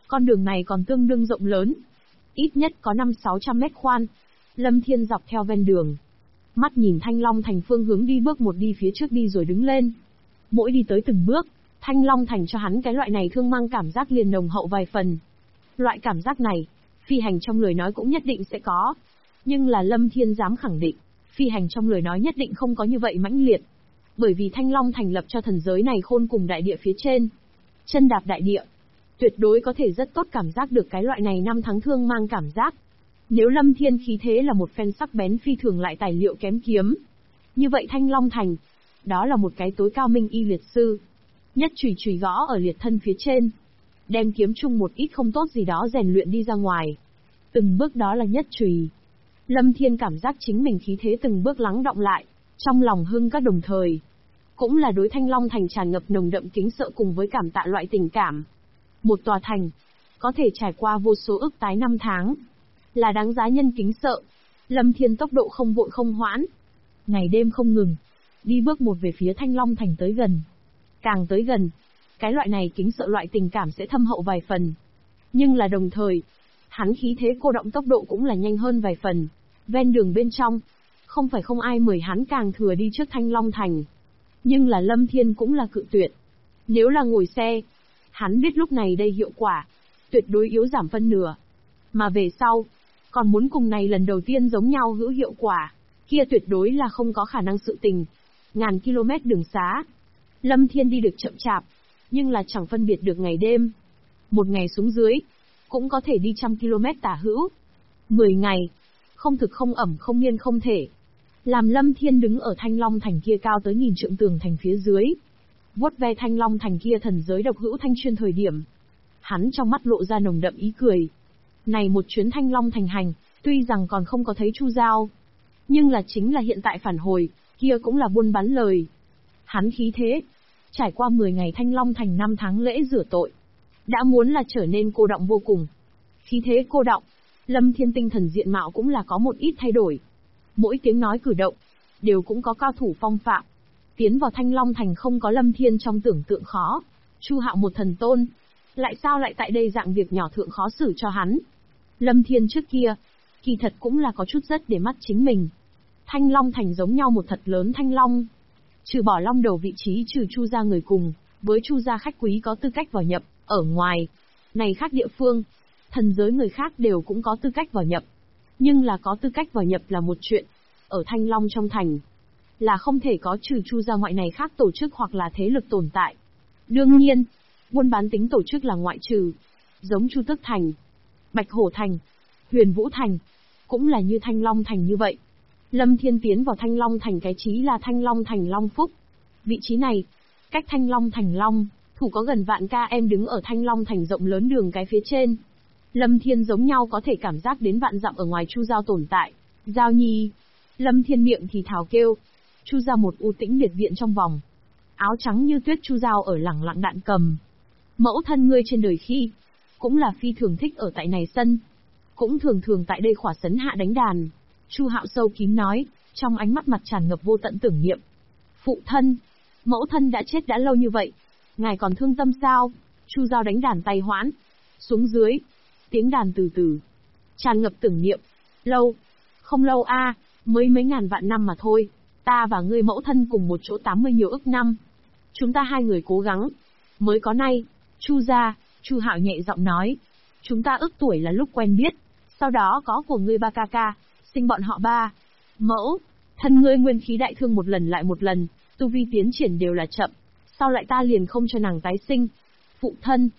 Con đường này còn tương đương rộng lớn, ít nhất có 500-600 mét khoan. Lâm Thiên dọc theo ven đường, mắt nhìn Thanh Long Thành phương hướng đi bước một đi phía trước đi rồi đứng lên. Mỗi đi tới từng bước, Thanh Long Thành cho hắn cái loại này thương mang cảm giác liền nồng hậu vài phần. Loại cảm giác này, phi hành trong lời nói cũng nhất định sẽ có. Nhưng là Lâm Thiên dám khẳng định, phi hành trong lời nói nhất định không có như vậy mãnh liệt. Bởi vì Thanh Long thành lập cho thần giới này khôn cùng đại địa phía trên. Chân đạp đại địa, tuyệt đối có thể rất tốt cảm giác được cái loại này năm tháng thương mang cảm giác. Nếu Lâm Thiên khí thế là một phen sắc bén phi thường lại tài liệu kém kiếm, như vậy Thanh Long thành, đó là một cái tối cao minh y liệt sư. Nhất chùy chùy gõ ở liệt thân phía trên, đem kiếm chung một ít không tốt gì đó rèn luyện đi ra ngoài. Từng bước đó là nhất chùy. Lâm Thiên cảm giác chính mình khí thế từng bước lắng đọng lại, trong lòng hưng các đồng thời. Cũng là đối Thanh Long thành tràn ngập nồng đậm kính sợ cùng với cảm tạ loại tình cảm. Một tòa thành, có thể trải qua vô số ức tái năm tháng, là đáng giá nhân kính sợ. Lâm Thiên tốc độ không vội không hoãn, ngày đêm không ngừng, đi bước một về phía Thanh Long thành tới gần. Càng tới gần, cái loại này kính sợ loại tình cảm sẽ thâm hậu vài phần. Nhưng là đồng thời, hắn khí thế cô động tốc độ cũng là nhanh hơn vài phần. Ven đường bên trong, không phải không ai mời hắn càng thừa đi trước Thanh Long thành. Nhưng là Lâm Thiên cũng là cự tuyệt. Nếu là ngồi xe, hắn biết lúc này đây hiệu quả tuyệt đối yếu giảm phân nửa. Mà về sau, còn muốn cùng này lần đầu tiên giống nhau hữu hiệu quả, kia tuyệt đối là không có khả năng sự tình. Ngàn km đường xá, Lâm Thiên đi được chậm chạp, nhưng là chẳng phân biệt được ngày đêm. Một ngày xuống dưới, cũng có thể đi 100 km tả hữu. 10 ngày, không thực không ẩm không miên không thể. Làm Lâm Thiên đứng ở Thanh Long thành kia cao tới 1000 trượng tường thành phía dưới, vuốt ve Thanh Long thành kia thần giới độc hữu thanh chuyên thời điểm, hắn trong mắt lộ ra nồng đậm ý cười. Này một chuyến Thanh Long thành hành, tuy rằng còn không có thấy Chu Giao, nhưng là chính là hiện tại phản hồi, kia cũng là buôn bán lời. Hắn khí thế, trải qua 10 ngày Thanh Long thành 5 tháng lễ rửa tội, đã muốn là trở nên cô động vô cùng. Khí thế cô động, Lâm Thiên tinh thần diện mạo cũng là có một ít thay đổi. Mỗi tiếng nói cử động, đều cũng có cao thủ phong phạm. Tiến vào Thanh Long thành không có Lâm Thiên trong tưởng tượng khó. Chu Hạo một thần tôn, lại sao lại tại đây dạng việc nhỏ thượng khó xử cho hắn. Lâm Thiên trước kia, kỳ thật cũng là có chút rất để mắt chính mình. Thanh Long thành giống nhau một thật lớn thanh long. Trừ bỏ long đầu vị trí trừ Chu gia người cùng, với Chu gia khách quý có tư cách vào nhập, ở ngoài. Này khác địa phương, thần giới người khác đều cũng có tư cách vào nhập. Nhưng là có tư cách vào nhập là một chuyện. Ở Thanh Long trong thành, là không thể có trừ Chu gia ngoại này khác tổ chức hoặc là thế lực tồn tại. Đương nhiên, buôn bán tính tổ chức là ngoại trừ. Giống Chu Tước Thành, Bạch Hổ Thành, Huyền Vũ Thành, cũng là như Thanh Long Thành như vậy. Lâm Thiên tiến vào Thanh Long Thành cái trí là Thanh Long Thành Long Phúc. Vị trí này, cách Thanh Long Thành Long, thủ có gần vạn km đứng ở Thanh Long Thành rộng lớn đường cái phía trên. Lâm Thiên giống nhau có thể cảm giác đến vạn dặm ở ngoài Chu Giao tồn tại. Giao nhi. Lâm Thiên miệng thì thào kêu. Chu Giao một u tĩnh biệt viện trong vòng. Áo trắng như tuyết Chu Giao ở lẳng lặng đạn cầm. Mẫu thân ngươi trên đời khi, cũng là phi thường thích ở tại này sân. Cũng thường thường tại đây khỏa sấn hạ đánh đàn. Chu Hạo sâu kín nói, trong ánh mắt mặt tràn ngập vô tận tưởng niệm. Phụ thân, mẫu thân đã chết đã lâu như vậy, ngài còn thương tâm sao? Chu Giao đánh đàn tay hoãn, xuống dưới, tiếng đàn từ từ, tràn ngập tưởng niệm. Lâu, không lâu a, mới mấy ngàn vạn năm mà thôi. Ta và ngươi mẫu thân cùng một chỗ 80 nhiều ức năm. Chúng ta hai người cố gắng, mới có nay. Chu gia, Chu Hạo nhẹ giọng nói, chúng ta ước tuổi là lúc quen biết, sau đó có của ngươi ba ca ca, sinh bọn họ ba. Mẫu, thân ngươi nguyên khí đại thương một lần lại một lần, tu vi tiến triển đều là chậm, sau lại ta liền không cho nàng tái sinh. Phụ thân,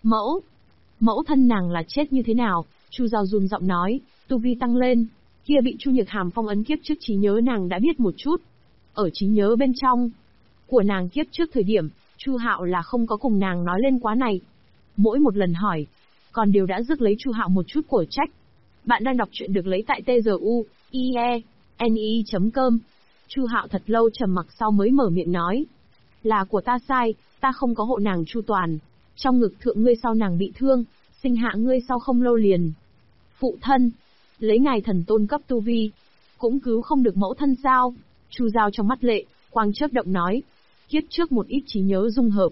mẫu thân nàng là chết như thế nào? Chu Giao run giọng nói, tu vi tăng lên, kia bị Chu Nhược Hàm phong ấn kiếp trước trí nhớ nàng đã biết một chút. Ở trí nhớ bên trong của nàng kiếp trước thời điểm, Chu Hạo là không có cùng nàng nói lên quá này. Mỗi một lần hỏi, còn đều đã rước lấy Chu Hạo một chút của trách. Bạn đang đọc truyện được lấy tại tzuie.ne.com. Chu Hạo thật lâu trầm mặc sau mới mở miệng nói. Là của ta sai, ta không có hộ nàng chu toàn. Trong ngực thượng ngươi sau nàng bị thương, sinh hạ ngươi sau không lâu liền. Phụ thân, lấy ngài thần tôn cấp tu vi, cũng cứu không được mẫu thân sao? Chu Giao trong mắt lệ, quang chớp động nói. Kiếp trước một ít trí nhớ dung hợp,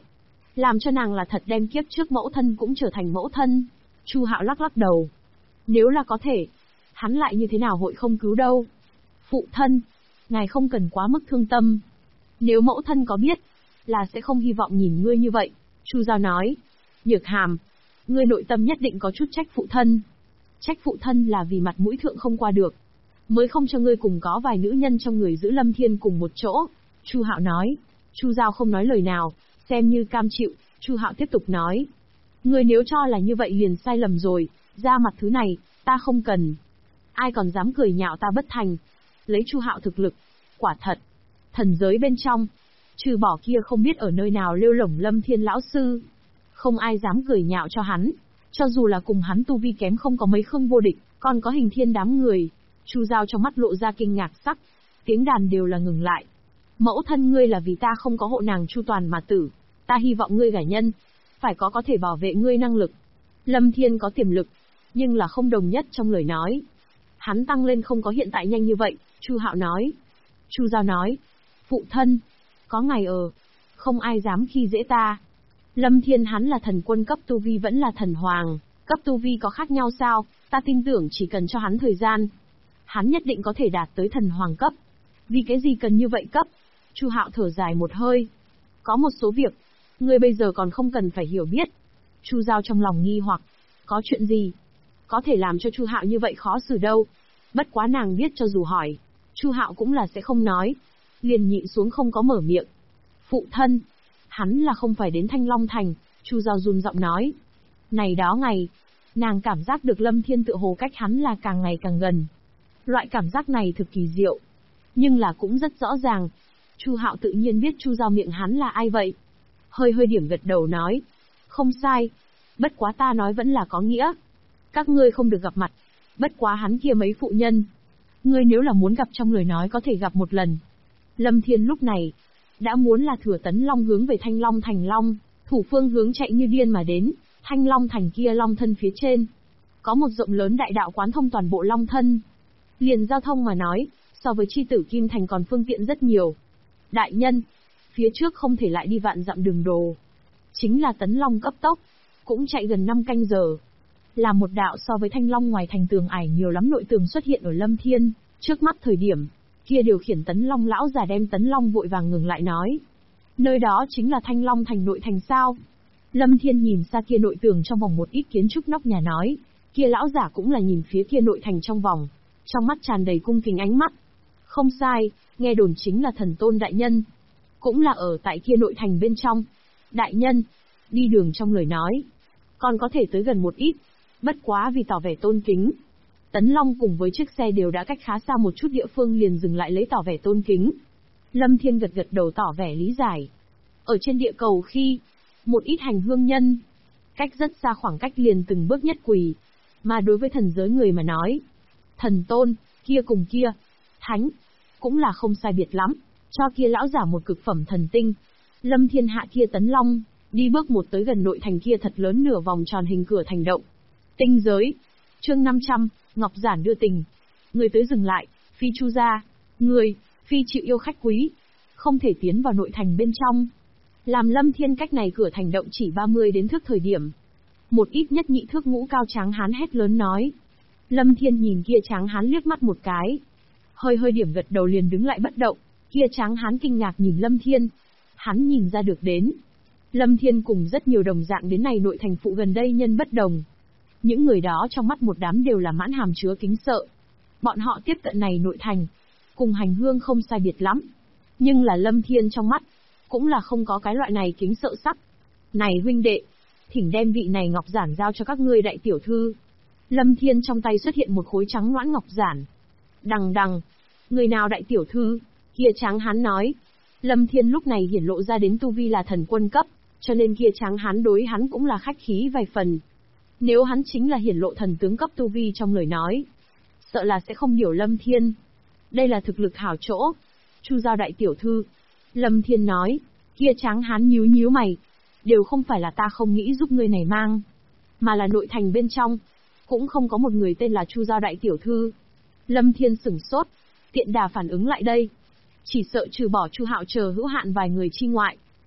Làm cho nàng là thật đem kiếp trước mẫu thân cũng trở thành mẫu thân. Chu Hạo lắc lắc đầu. Nếu là có thể, hắn lại như thế nào hội không cứu đâu. Phụ thân, ngài không cần quá mức thương tâm. Nếu mẫu thân có biết, là sẽ không hy vọng nhìn ngươi như vậy. Chu Giao nói. Nhược Hàm, ngươi nội tâm nhất định có chút trách phụ thân. Trách phụ thân là vì mặt mũi thượng không qua được, mới không cho ngươi cùng có vài nữ nhân trong người giữ Lâm Thiên cùng một chỗ. Chu Hạo nói. Chu Giao không nói lời nào, xem như cam chịu. Chu Hạo tiếp tục nói. Ngươi nếu cho là như vậy liền sai lầm rồi, ra mặt thứ này, ta không cần. Ai còn dám cười nhạo ta bất thành. Lấy Chu Hạo thực lực, quả thật, thần giới bên trong, trừ bỏ kia không biết ở nơi nào lêu lổng Lâm Thiên lão sư, không ai dám cười nhạo cho hắn. Cho dù là cùng hắn tu vi kém không có mấy Khương Vô Địch, còn có Hình Thiên đám người. Chu Giao trong mắt lộ ra kinh ngạc sắc, tiếng đàn đều là ngừng lại. Mẫu thân ngươi là vì ta không có hộ nàng chu toàn mà tử, ta hy vọng ngươi gả nhân, phải có thể bảo vệ ngươi năng lực. Lâm Thiên có tiềm lực, nhưng là không đồng nhất trong lời nói. Hắn tăng lên không có hiện tại nhanh như vậy, Chu Hạo nói. Chu Giao nói, phụ thân, có ngài không ai dám khi dễ ta. Lâm Thiên hắn là thần quân cấp tu vi vẫn là thần hoàng, cấp tu vi có khác nhau sao, ta tin tưởng chỉ cần cho hắn thời gian, hắn nhất định có thể đạt tới thần hoàng cấp. Vì cái gì cần như vậy cấp? Chu Hạo thở dài một hơi. Có một số việc, ngươi bây giờ còn không cần phải hiểu biết. Chu Giao trong lòng nghi hoặc, có chuyện gì có thể làm cho Chu Hạo như vậy khó xử đâu. Bất quá nàng biết cho dù hỏi, Chu Hạo cũng là sẽ không nói, liền nhịn xuống không có mở miệng. Phụ thân, hắn là không phải đến Thanh Long Thành. Chu Giao run giọng nói. Này đó ngày, nàng cảm giác được Lâm Thiên tựa hồ cách hắn là càng ngày càng gần. Loại cảm giác này thực kỳ diệu, nhưng là cũng rất rõ ràng. Chu Hạo tự nhiên biết Chu Giao miệng hắn là ai vậy. Hơi điểm gật đầu nói. Không sai, bất quá ta nói vẫn là có nghĩa. Các ngươi không được gặp mặt, bất quá hắn kia mấy phụ nhân, ngươi nếu là muốn gặp trong lời nói có thể gặp một lần. Lâm Thiên lúc này đã muốn là thừa Tấn Long hướng về Thanh Long Thành Long, thủ phương hướng chạy như điên mà đến. Thanh Long Thành kia Long thân phía trên, có một rộng lớn đại đạo quán thông toàn bộ Long thân. Liền giao thông mà nói, so với chi tử Kim Thành còn phương tiện rất nhiều. Đại nhân, phía trước không thể lại đi vạn dặm đường đồ. Chính là Tấn Long cấp tốc, cũng chạy gần 5 canh giờ. Là một đạo so với Thanh Long ngoài thành tường ải nhiều lắm nội tường xuất hiện ở Lâm Thiên, trước mắt thời điểm, kia điều khiển Tấn Long lão già đem Tấn Long vội vàng ngừng lại nói. Nơi đó chính là Thanh Long thành nội thành sao? Lâm Thiên nhìn xa kia nội tường trong vòng một ít kiến trúc nóc nhà nói, kia lão giả cũng là nhìn phía kia nội thành trong vòng, trong mắt tràn đầy cung kính ánh mắt. Không sai, nghe đồn chính là thần tôn đại nhân, cũng là ở tại kia nội thành bên trong. Đại nhân, đi đường trong lời nói, còn có thể tới gần một ít, bất quá vì tỏ vẻ tôn kính. Tấn Long cùng với chiếc xe đều đã cách khá xa một chút địa phương liền dừng lại lấy tỏ vẻ tôn kính. Lâm Thiên gật gật đầu tỏ vẻ lý giải. Ở trên địa cầu khi, một ít hành hương nhân, cách rất xa khoảng cách liền từng bước nhất quỳ. Mà đối với thần giới người mà nói, thần tôn, kia cùng kia, thánh, cũng là không sai biệt lắm, cho kia lão giả một cực phẩm thần tinh. Lâm Thiên hạ kia Tấn Long, đi bước một tới gần nội thành kia thật lớn nửa vòng tròn hình cửa thành động. Tinh giới, chương 500, Ngọc Giản đưa tình. Người tới dừng lại, phi Chu gia, người, phi chịu yêu khách quý, không thể tiến vào nội thành bên trong. Làm Lâm Thiên cách này cửa thành động chỉ 30 đến thước thời điểm. Một ít nhất nhị thước ngũ cao tráng hán hét lớn nói. Lâm Thiên nhìn kia tráng hán liếc mắt một cái. Hơi điểm gật đầu liền đứng lại bất động, kia tráng hán kinh ngạc nhìn Lâm Thiên. Hắn nhìn ra được đến. Lâm Thiên cùng rất nhiều đồng dạng đến này nội thành phụ gần đây nhân bất đồng. Những người đó trong mắt một đám đều là mãn hàm chứa kính sợ. Bọn họ tiếp cận này nội thành, cùng hành hương không sai biệt lắm. Nhưng là Lâm Thiên trong mắt, cũng là không có cái loại này kính sợ sắc. Này huynh đệ, thỉnh đem vị này ngọc giản giao cho các ngươi đại tiểu thư. Lâm Thiên trong tay xuất hiện một khối trắng loãng ngọc giản. Đằng, người nào đại tiểu thư, kia tráng hán nói. Lâm Thiên lúc này hiển lộ ra đến tu vi là thần quân cấp, cho nên kia tráng hán đối hắn cũng là khách khí vài phần. Nếu hắn chính là hiển lộ thần tướng cấp tu vi trong lời nói, sợ là sẽ không hiểu Lâm Thiên. Đây là thực lực hảo chỗ. Chu giao đại tiểu thư. Lâm Thiên nói, kia tráng hán nhíu mày. Đều không phải là ta không nghĩ giúp người này mang, mà là nội thành bên trong, cũng không có một người tên là Chu giao đại tiểu thư. Lâm Thiên sửng sốt, tiện đà phản ứng lại đây. Chỉ sợ trừ bỏ Chu Hạo chờ hữu hạn vài người chi ngoại,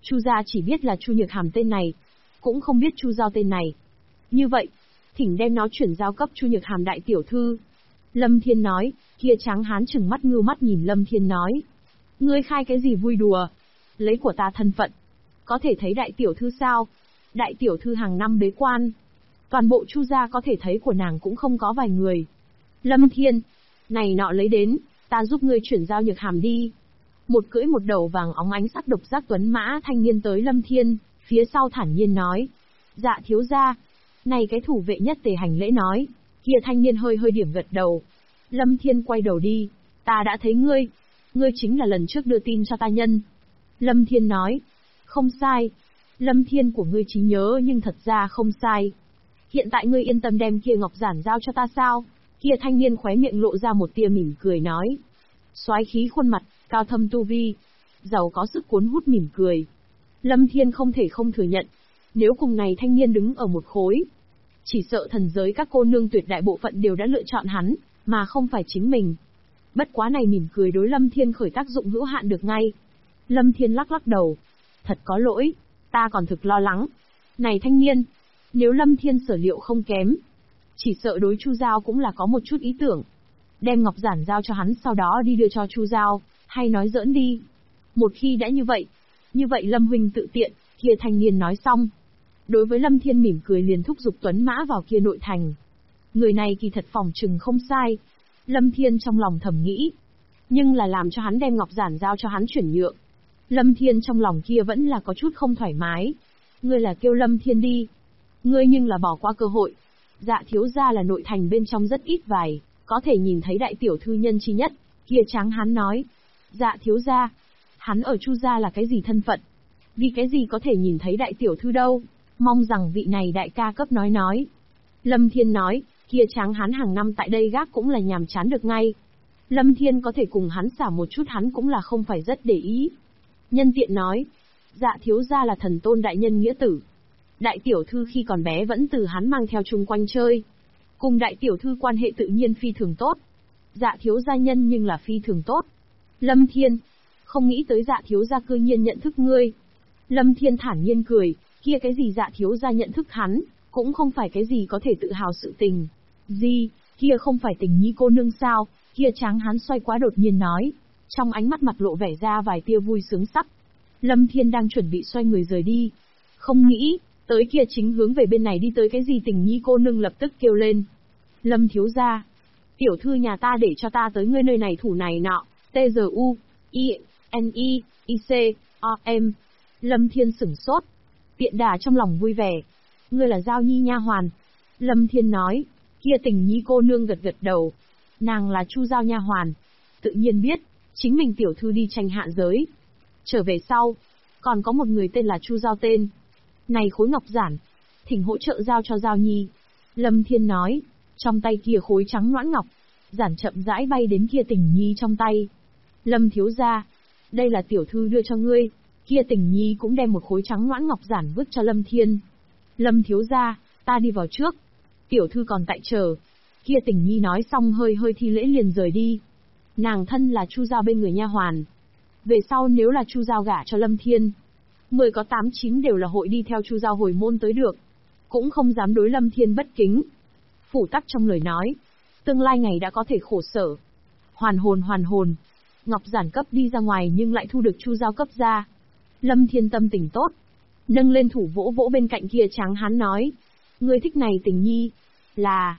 Chu gia chỉ biết là Chu Nhược Hàm tên này, cũng không biết Chu Giao tên này. Như vậy, thỉnh đem nó chuyển giao cấp Chu Nhược Hàm đại tiểu thư. Lâm Thiên nói, kia tráng hán trừng mắt ngưu mắt nhìn Lâm Thiên nói. Ngươi khai cái gì vui đùa? Lấy của ta thân phận. Có thể thấy đại tiểu thư sao? Đại tiểu thư hàng năm bế quan. Toàn bộ Chu gia có thể thấy của nàng cũng không có vài người. Lâm Thiên, này nọ lấy đến, ta giúp ngươi chuyển giao Nhược Hàm đi. Một cưỡi một đầu vàng óng ánh sắc độc giác tuấn mã thanh niên tới Lâm Thiên, phía sau thản nhiên nói. Dạ thiếu gia. Này cái thủ vệ nhất tề hành lễ nói. Kia thanh niên hơi hơi điểm gật đầu. Lâm Thiên quay đầu đi. Ta đã thấy ngươi. Ngươi chính là lần trước đưa tin cho ta nhân. Lâm Thiên nói. Không sai. Lâm Thiên của ngươi trí nhớ nhưng thật ra không sai. Hiện tại ngươi yên tâm đem kia ngọc giản giao cho ta sao? Kia thanh niên khóe miệng lộ ra một tia mỉm cười nói. Soái khí khuôn mặt, cao thâm tu vi, giàu có sức cuốn hút mỉm cười. Lâm Thiên không thể không thừa nhận. Nếu cùng này thanh niên đứng ở một khối, chỉ sợ thần giới các cô nương tuyệt đại bộ phận đều đã lựa chọn hắn, mà không phải chính mình. Bất quá này mỉm cười đối Lâm Thiên khởi tác dụng hữu hạn được ngay. Lâm Thiên lắc lắc đầu. Thật có lỗi, ta còn thực lo lắng. Này thanh niên, nếu Lâm Thiên sở liệu không kém, chỉ sợ đối Chu Giao cũng là có một chút ý tưởng. Đem ngọc giản giao cho hắn sau đó đi đưa cho Chu Giao, hay nói giỡn đi. Một khi đã như vậy Lâm huynh tự tiện, kia thanh niên nói xong. Đối với Lâm Thiên mỉm cười liền thúc giục tuấn mã vào kia nội thành. Người này kỳ thật phòng trừng không sai. Lâm Thiên trong lòng thầm nghĩ. Nhưng là làm cho hắn đem ngọc giản giao cho hắn chuyển nhượng. Lâm Thiên trong lòng kia vẫn là có chút không thoải mái. Ngươi là kêu Lâm Thiên đi. Ngươi nhưng là bỏ qua cơ hội. Dạ thiếu gia là nội thành bên trong rất ít vài, có thể nhìn thấy đại tiểu thư nhân chi nhất. Kia tráng hắn nói. Dạ thiếu gia. Hắn ở Chu gia là cái gì thân phận? Vì cái gì có thể nhìn thấy đại tiểu thư đâu? Mong rằng vị này đại ca cấp nói. Lâm Thiên nói, kia tráng hắn hàng năm tại đây gác cũng là nhàm chán được ngay. Lâm Thiên có thể cùng hắn xả một chút hắn cũng là không phải rất để ý. Nhân tiện nói, dạ thiếu gia là thần tôn đại nhân nghĩa tử. Đại tiểu thư khi còn bé vẫn từ hắn mang theo chung quanh chơi. Cùng đại tiểu thư quan hệ tự nhiên phi thường tốt. Dạ thiếu gia nhân nhưng là phi thường tốt. Lâm Thiên, không nghĩ tới dạ thiếu gia cư nhiên nhận thức ngươi. Lâm Thiên thản nhiên cười, kia cái gì dạ thiếu gia nhận thức hắn, cũng không phải cái gì có thể tự hào sự tình. Gì, kia không phải Tình Nhi cô nương sao? Kia tráng hắn xoay quá đột nhiên nói. Trong ánh mắt mặt lộ vẻ ra vài tia vui sướng sắc. Lâm Thiên đang chuẩn bị xoay người rời đi. Không nghĩ, tới kia chính hướng về bên này đi tới cái gì Tình Nhi cô nương lập tức kêu lên. Lâm thiếu gia, tiểu thư nhà ta để cho ta tới ngươi nơi này thủ này nọ, T-Z-U, I-N-I, I-C, O-M. Lâm Thiên sửng sốt. Tiện đà trong lòng vui vẻ. Ngươi là Giao Nhi nha hoàn. Lâm Thiên nói. Kia Tình Nhi cô nương gật gật đầu. Nàng là Chu Giao nha hoàn. Tự nhiên biết, chính mình tiểu thư đi tranh hạ giới. Trở về sau, còn có một người tên là Chu Giao tên. Này khối ngọc giản, thỉnh hỗ trợ giao cho Giao Nhi. Lâm Thiên nói. Trong tay kia khối trắng noãn ngọc, giản chậm rãi bay đến kia Tình Nhi trong tay. Lâm thiếu gia, đây là tiểu thư đưa cho ngươi. Kia Tình Nhi cũng đem một khối trắng noãn ngọc giản vứt cho Lâm Thiên. Lâm thiếu gia, ta đi vào trước. Tiểu thư còn tại chờ. Kia Tình Nhi nói xong hơi hơi thi lễ liền rời đi. Nàng thân là Chu Giao bên người nha hoàn. Về sau nếu là Chu Giao gả cho Lâm Thiên, 10 có 8 9 đều là hội đi theo Chu Giao hồi môn tới được. Cũng không dám đối Lâm Thiên bất kính. Phủ tắc trong lời nói. Tương lai ngày đã có thể khổ sở. Hoàn hồn. Ngọc giản cấp đi ra ngoài nhưng lại thu được Chu Giao cấp ra. Lâm Thiên tâm tình tốt. Nâng lên thủ vỗ vỗ bên cạnh kia tráng hán nói. Ngươi thích này Tình Nhi. Là...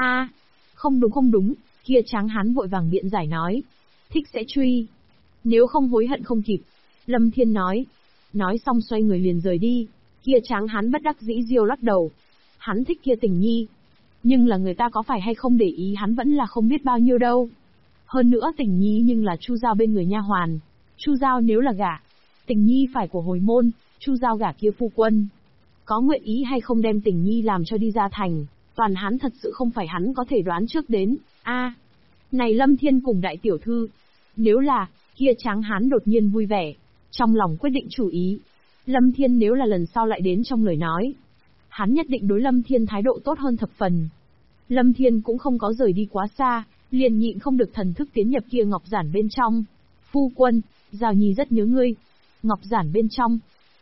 không đúng. Kia tráng hán vội vàng biện giải nói. Thích sẽ truy. Nếu không hối hận không kịp. Lâm Thiên nói. Nói xong xoay người liền rời đi. Kia tráng hán bất đắc dĩ diêu lắc đầu. Hắn thích kia Tình Nhi. Nhưng là người ta có phải hay không để ý hắn vẫn là không biết bao nhiêu đâu. Hơn nữa Tình Nhi nhưng là Chu Giao bên người nha hoàn. Chu Giao nếu là gả, Tình Nhi phải của hồi môn, Chu Giao gả kia phu quân. Có nguyện ý hay không đem Tình Nhi làm cho đi ra thành, toàn hắn thật sự không phải hắn có thể đoán trước đến. Này Lâm Thiên cùng đại tiểu thư, nếu là, kia tráng hán đột nhiên vui vẻ, trong lòng quyết định chủ ý. Lâm Thiên nếu là lần sau lại đến trong lời nói, hắn nhất định đối Lâm Thiên thái độ tốt hơn thập phần. Lâm Thiên cũng không có rời đi quá xa, liền nhịn không được thần thức tiến nhập kia ngọc giản bên trong. Phu quân, Giao Nhi rất nhớ ngươi. Ngọc giản bên trong,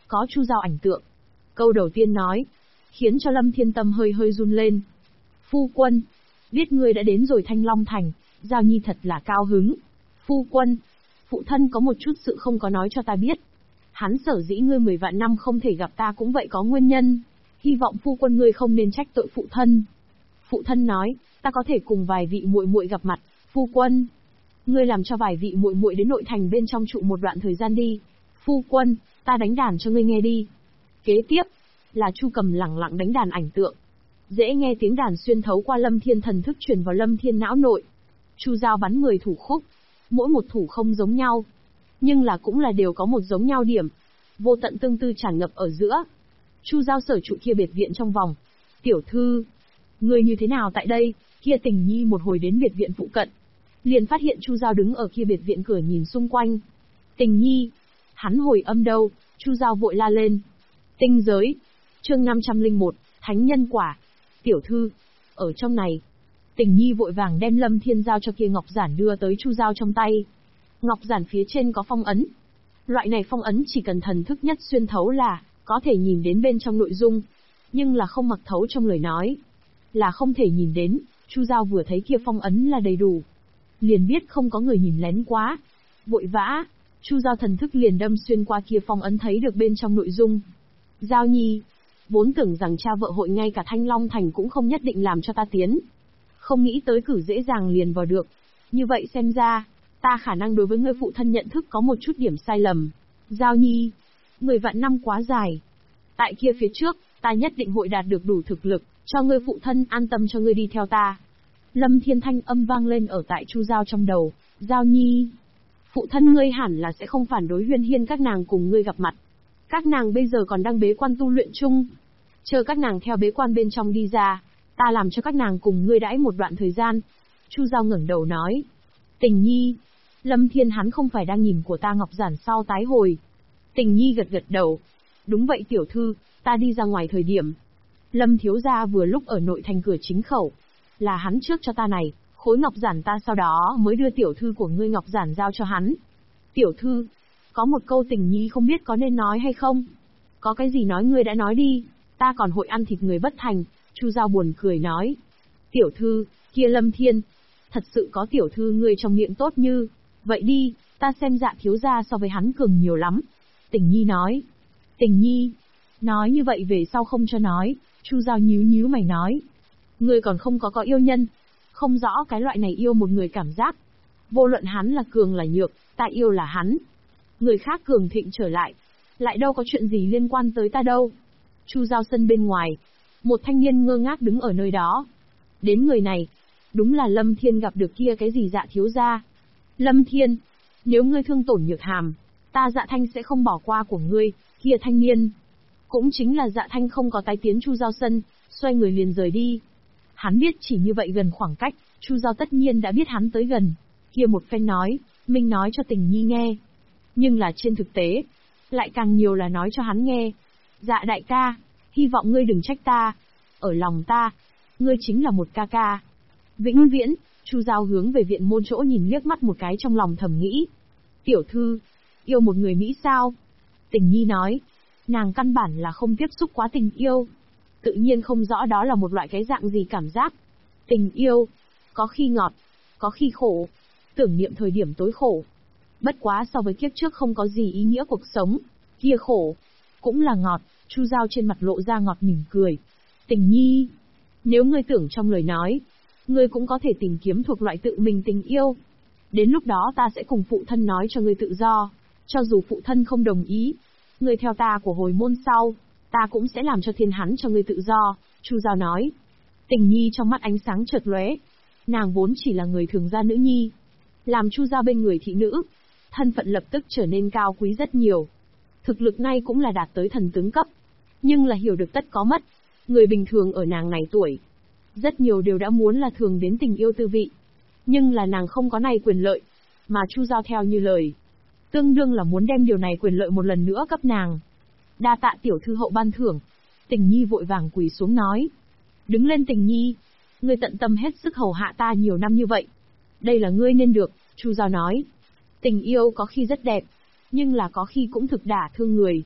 có Chu Giao ảnh tượng. Câu đầu tiên nói, khiến cho Lâm Thiên tâm hơi hơi run lên. Phu quân, biết ngươi đã đến rồi Thanh Long Thành, Giao Nhi thật là cao hứng. Phu quân, phụ thân có một chút sự không có nói cho ta biết. Hắn sở dĩ ngươi 10 vạn năm không thể gặp ta cũng vậy có nguyên nhân. Hy vọng phu quân ngươi không nên trách tội phụ thân. Phụ thân nói, ta có thể cùng vài vị muội muội gặp mặt. Phu quân, ngươi làm cho vài vị muội muội đến nội thành bên trong trụ một đoạn thời gian đi. Phu quân, ta đánh đàn cho ngươi nghe đi. Kế tiếp, là Chu Cầm lẳng lặng đánh đàn ảnh tượng. Dễ nghe tiếng đàn xuyên thấu qua Lâm Thiên thần thức truyền vào Lâm Thiên não nội. Chu Giao bắn 10 thủ khúc, mỗi một thủ không giống nhau, nhưng là cũng là đều có một giống nhau điểm. Vô tận tương tư tràn ngập ở giữa. Chu Giao sở trụ kia biệt viện trong vòng. Tiểu thư, người như thế nào tại đây? Kia Tình Nhi một hồi đến biệt viện phụ cận, liền phát hiện Chu Giao đứng ở kia biệt viện cửa nhìn xung quanh. Tình Nhi, hắn hồi âm đâu? Chu Giao vội la lên. Tinh giới, chương 501, Thánh Nhân Quả. Tiểu thư, ở trong này. Tình Nhi vội vàng đem Lâm Thiên giao cho kia ngọc giản đưa tới Chu Giao trong tay. Ngọc giản phía trên có phong ấn. Loại này phong ấn chỉ cần thần thức nhất xuyên thấu là có thể nhìn đến bên trong nội dung, nhưng là không mặc thấu trong lời nói, là không thể nhìn đến. Chu Giao vừa thấy kia phong ấn là đầy đủ, liền biết không có người nhìn lén quá. Vội vã, Chu Giao thần thức liền đâm xuyên qua kia phong ấn thấy được bên trong nội dung. Giao Nhi, vốn tưởng rằng cha vợ hội ngay cả Thanh Long Thành cũng không nhất định làm cho ta tiến. Không nghĩ tới cử dễ dàng liền vào được. Như vậy xem ra, ta khả năng đối với ngươi phụ thân nhận thức có một chút điểm sai lầm. Giao Nhi, 10 vạn năm quá dài. Tại kia phía trước, ta nhất định hội đạt được đủ thực lực, cho ngươi phụ thân an tâm cho ngươi đi theo ta. Lâm Thiên thanh âm vang lên ở tại Chu Giao trong đầu. Giao Nhi, phụ thân ngươi hẳn là sẽ không phản đối Huyên Hiên các nàng cùng ngươi gặp mặt. Các nàng bây giờ còn đang bế quan tu luyện chung. Chờ các nàng theo bế quan bên trong đi ra, ta làm cho các nàng cùng ngươi đãi một đoạn thời gian. Chu Giao ngẩng đầu nói. Tình Nhi, Lâm Thiên hắn không phải đang nhìn của ta ngọc giản sau tái hồi. Tình Nhi gật gật đầu. Đúng vậy tiểu thư, ta đi ra ngoài thời điểm. Lâm thiếu gia vừa lúc ở nội thành cửa chính khẩu. Là hắn trước cho ta này, khối ngọc giản ta sau đó mới đưa tiểu thư của ngươi ngọc giản giao cho hắn. Tiểu thư, có một câu Tình Nhi không biết có nên nói hay không? Có cái gì nói ngươi đã nói đi, ta còn hội ăn thịt người bất thành. Chu Giao buồn cười nói. Tiểu thư, kia Lâm Thiên, thật sự có tiểu thư ngươi trong miệng tốt như. Vậy đi, ta xem Dạ thiếu gia so với hắn cường nhiều lắm. Tình Nhi nói. Tình Nhi, nói như vậy về sau không cho nói. Chu Giao nhíu nhíu mày nói. Ngươi còn không có yêu nhân, không rõ cái loại này yêu một người cảm giác. Vô luận hắn là cường là nhược, ta yêu là hắn. Người khác cường thịnh trở lại đâu có chuyện gì liên quan tới ta đâu. Chu Giao sân bên ngoài, một thanh niên ngơ ngác đứng ở nơi đó. Đến người này, đúng là Lâm Thiên gặp được kia cái gì Dạ thiếu gia. Lâm Thiên, nếu ngươi thương tổn Nhược Hàm, ta Dạ Thanh sẽ không bỏ qua của ngươi. Kia thanh niên, cũng chính là Dạ Thanh không có tái tiến Chu Giao sân, xoay người liền rời đi. Hắn biết chỉ như vậy gần khoảng cách, Chu Giao tất nhiên đã biết hắn tới gần. Kia một phen nói, Minh nói cho Tình Nhi nghe. Nhưng là trên thực tế, lại càng nhiều là nói cho hắn nghe. Dạ đại ca, hy vọng ngươi đừng trách ta. Ở lòng ta, ngươi chính là một ca ca. Vĩnh viễn. Chu Giao hướng về viện môn chỗ nhìn liếc mắt một cái trong lòng thầm nghĩ. Tiểu thư, yêu một người Mỹ sao? Tình Nhi nói, nàng căn bản là không tiếp xúc quá tình yêu. Tự nhiên không rõ đó là một loại cái dạng gì cảm giác. Tình yêu, có khi ngọt, có khi khổ. Tưởng niệm thời điểm tối khổ. Bất quá so với kiếp trước không có gì ý nghĩa cuộc sống. Kia khổ, cũng là ngọt. Chu Giao trên mặt lộ ra ngọt mỉm cười. Tình Nhi, nếu ngươi tưởng trong lời nói, ngươi cũng có thể tìm kiếm thuộc loại tự mình tình yêu. Đến lúc đó ta sẽ cùng phụ thân nói cho ngươi tự do. Cho dù phụ thân không đồng ý, ngươi theo ta của hồi môn sau, ta cũng sẽ làm cho thiên hắn cho ngươi tự do. Chu Giao nói. Tình Nhi trong mắt ánh sáng chợt lóe. Nàng vốn chỉ là người thường gia nữ nhi, làm Chu Giao bên người thị nữ, thân phận lập tức trở nên cao quý rất nhiều. Thực lực nay cũng là đạt tới thần tướng cấp, nhưng là hiểu được tất có mất. Người bình thường ở nàng này tuổi, rất nhiều đều đã muốn là thường đến tình yêu tư vị, nhưng là nàng không có này quyền lợi, mà Chu Giao theo như lời, tương đương là muốn đem điều này quyền lợi một lần nữa cấp nàng. Đa tạ tiểu thư hậu ban thưởng. Tình Nhi vội vàng quỳ xuống nói. Đứng lên Tình Nhi, ngươi tận tâm hết sức hầu hạ ta nhiều năm như vậy, đây là ngươi nên được. Chu Giao nói. Tình yêu có khi rất đẹp, nhưng là có khi cũng thực đả thương người.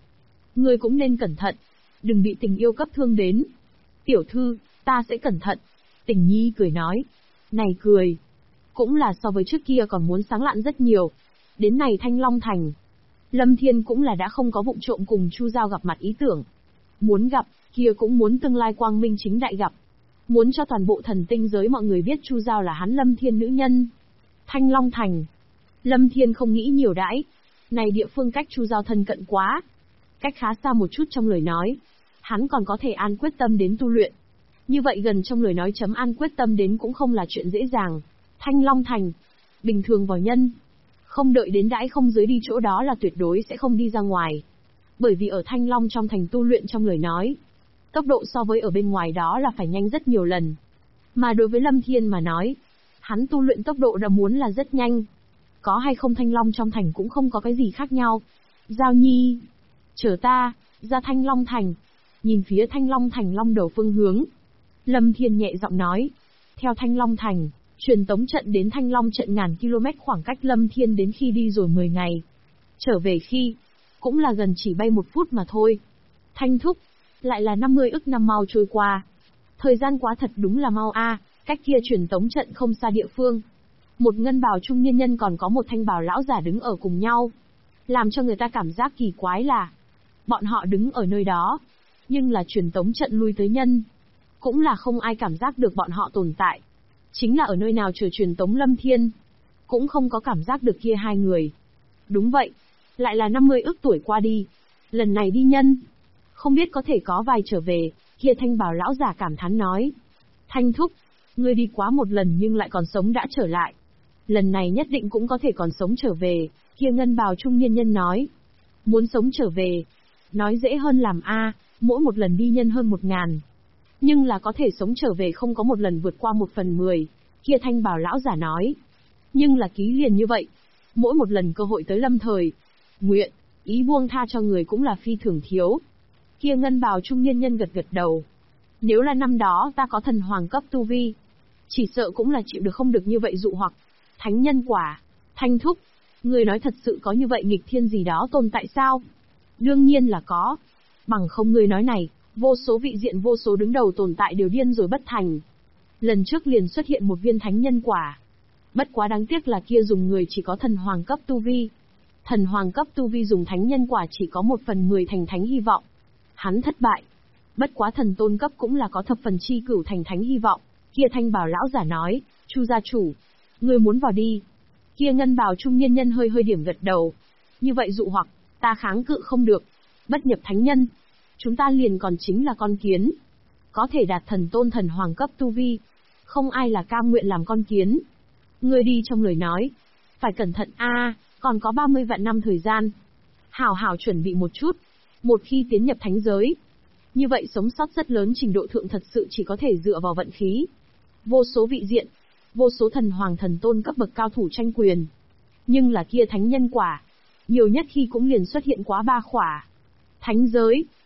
Ngươi cũng nên cẩn thận, đừng bị tình yêu cấp thương đến. Tiểu thư, ta sẽ cẩn thận. Tình nhi cười nói. Này cười, cũng là so với trước kia còn muốn sáng lạn rất nhiều. Đến này Thanh Long Thành, Lâm Thiên cũng là đã không có vụng trộm cùng Chu Giao gặp mặt ý tưởng. Muốn gặp, kia cũng muốn tương lai quang minh chính đại gặp. Muốn cho toàn bộ thần tinh giới mọi người biết Chu Giao là hắn Lâm Thiên nữ nhân. Thanh Long Thành. Lâm Thiên không nghĩ nhiều đãi. Này địa phương cách Chu Giao thân cận quá. Cách khá xa một chút trong lời nói. Hắn còn có thể an quyết tâm đến tu luyện. Như vậy gần trong lời nói chấm an quyết tâm đến cũng không là chuyện dễ dàng. Thanh Long Thành. Bình thường vào nhân. Không đợi đến đãi không dưới đi chỗ đó là tuyệt đối sẽ không đi ra ngoài. Bởi vì ở Thanh Long trong thành tu luyện trong lời nói. Tốc độ so với ở bên ngoài đó là phải nhanh rất nhiều lần. Mà đối với Lâm Thiên mà nói, hắn tu luyện tốc độ đã muốn là rất nhanh. Có hay không Thanh Long trong thành cũng không có cái gì khác nhau. Giao Nhi, chờ ta, ra Thanh Long thành. Nhìn phía Thanh Long thành long đầu phương hướng. Lâm Thiên nhẹ giọng nói. Theo Thanh Long thành, truyền tống trận đến Thanh Long trận ngàn km khoảng cách Lâm Thiên đến khi đi rồi 10 ngày. Trở về khi, cũng là gần chỉ bay 1 phút mà thôi. Thanh thúc, lại là 50 ức năm mau trôi qua. Thời gian quá thật đúng là mau a. Cách kia truyền tống trận không xa địa phương. Một ngân bào trung niên nhân còn có một thanh bào lão giả đứng ở cùng nhau. Làm cho người ta cảm giác kỳ quái là, bọn họ đứng ở nơi đó, nhưng là truyền tống trận lui tới nhân. Cũng là không ai cảm giác được bọn họ tồn tại. Chính là ở nơi nào chờ truyền tống Lâm Thiên, cũng không có cảm giác được kia hai người. Đúng vậy, lại là 50 ức tuổi qua đi. Lần này đi nhân, không biết có thể có vài trở về, kia thanh bào lão giả cảm thán nói. Thanh thúc, ngươi đi quá một lần nhưng lại còn sống đã trở lại. Lần này nhất định cũng có thể còn sống trở về, kia ngân bào trung niên nhân nói. Muốn sống trở về, nói dễ hơn làm a, mỗi một lần đi nhân hơn 1000. Nhưng là có thể sống trở về không có một lần vượt qua 1/10, kia thanh bào lão giả nói. Nhưng là ký liền như vậy, mỗi một lần cơ hội tới lâm thời, nguyện, ý buông tha cho người cũng là phi thường thiếu. Kia ngân bào trung niên nhân gật gật đầu. Nếu là năm đó ta có thần hoàng cấp tu vi, chỉ sợ cũng là chịu được không được như vậy dụ hoặc. Thánh nhân quả, Thanh thúc, người nói thật sự có như vậy nghịch thiên gì đó tồn tại sao? Đương nhiên là có. Bằng không người nói này, vô số vị diện vô số đứng đầu tồn tại đều điên rồi bất thành. Lần trước liền xuất hiện một viên thánh nhân quả. Bất quá đáng tiếc là kia dùng người chỉ có thần hoàng cấp tu vi. Thần hoàng cấp tu vi dùng thánh nhân quả chỉ có 1/10 thành thánh hy vọng. Hắn thất bại. Bất quá thần tôn cấp cũng là có thập phần chi cửu thành thánh hy vọng. Kia thanh bào lão giả nói, Chu gia chủ, ngươi muốn vào đi. Kia ngân bào trung niên nhân hơi hơi điểm gật đầu. Như vậy dụ hoặc, ta kháng cự không được. Bất nhập thánh nhân, chúng ta liền còn chính là con kiến. Có thể đạt thần tôn thần hoàng cấp tu vi, không ai là cam nguyện làm con kiến. Ngươi đi trong lời nói, phải cẩn thận a, còn có 30 vạn năm thời gian. Hảo hảo chuẩn bị một chút, một khi tiến nhập thánh giới. Như vậy sống sót rất lớn trình độ thượng thật sự chỉ có thể dựa vào vận khí. Vô số vị diện, vô số thần hoàng thần tôn cấp bậc cao thủ tranh quyền. Nhưng là kia thánh nhân quả, nhiều nhất khi cũng liền xuất hiện quá 3 khỏa. Thánh giới,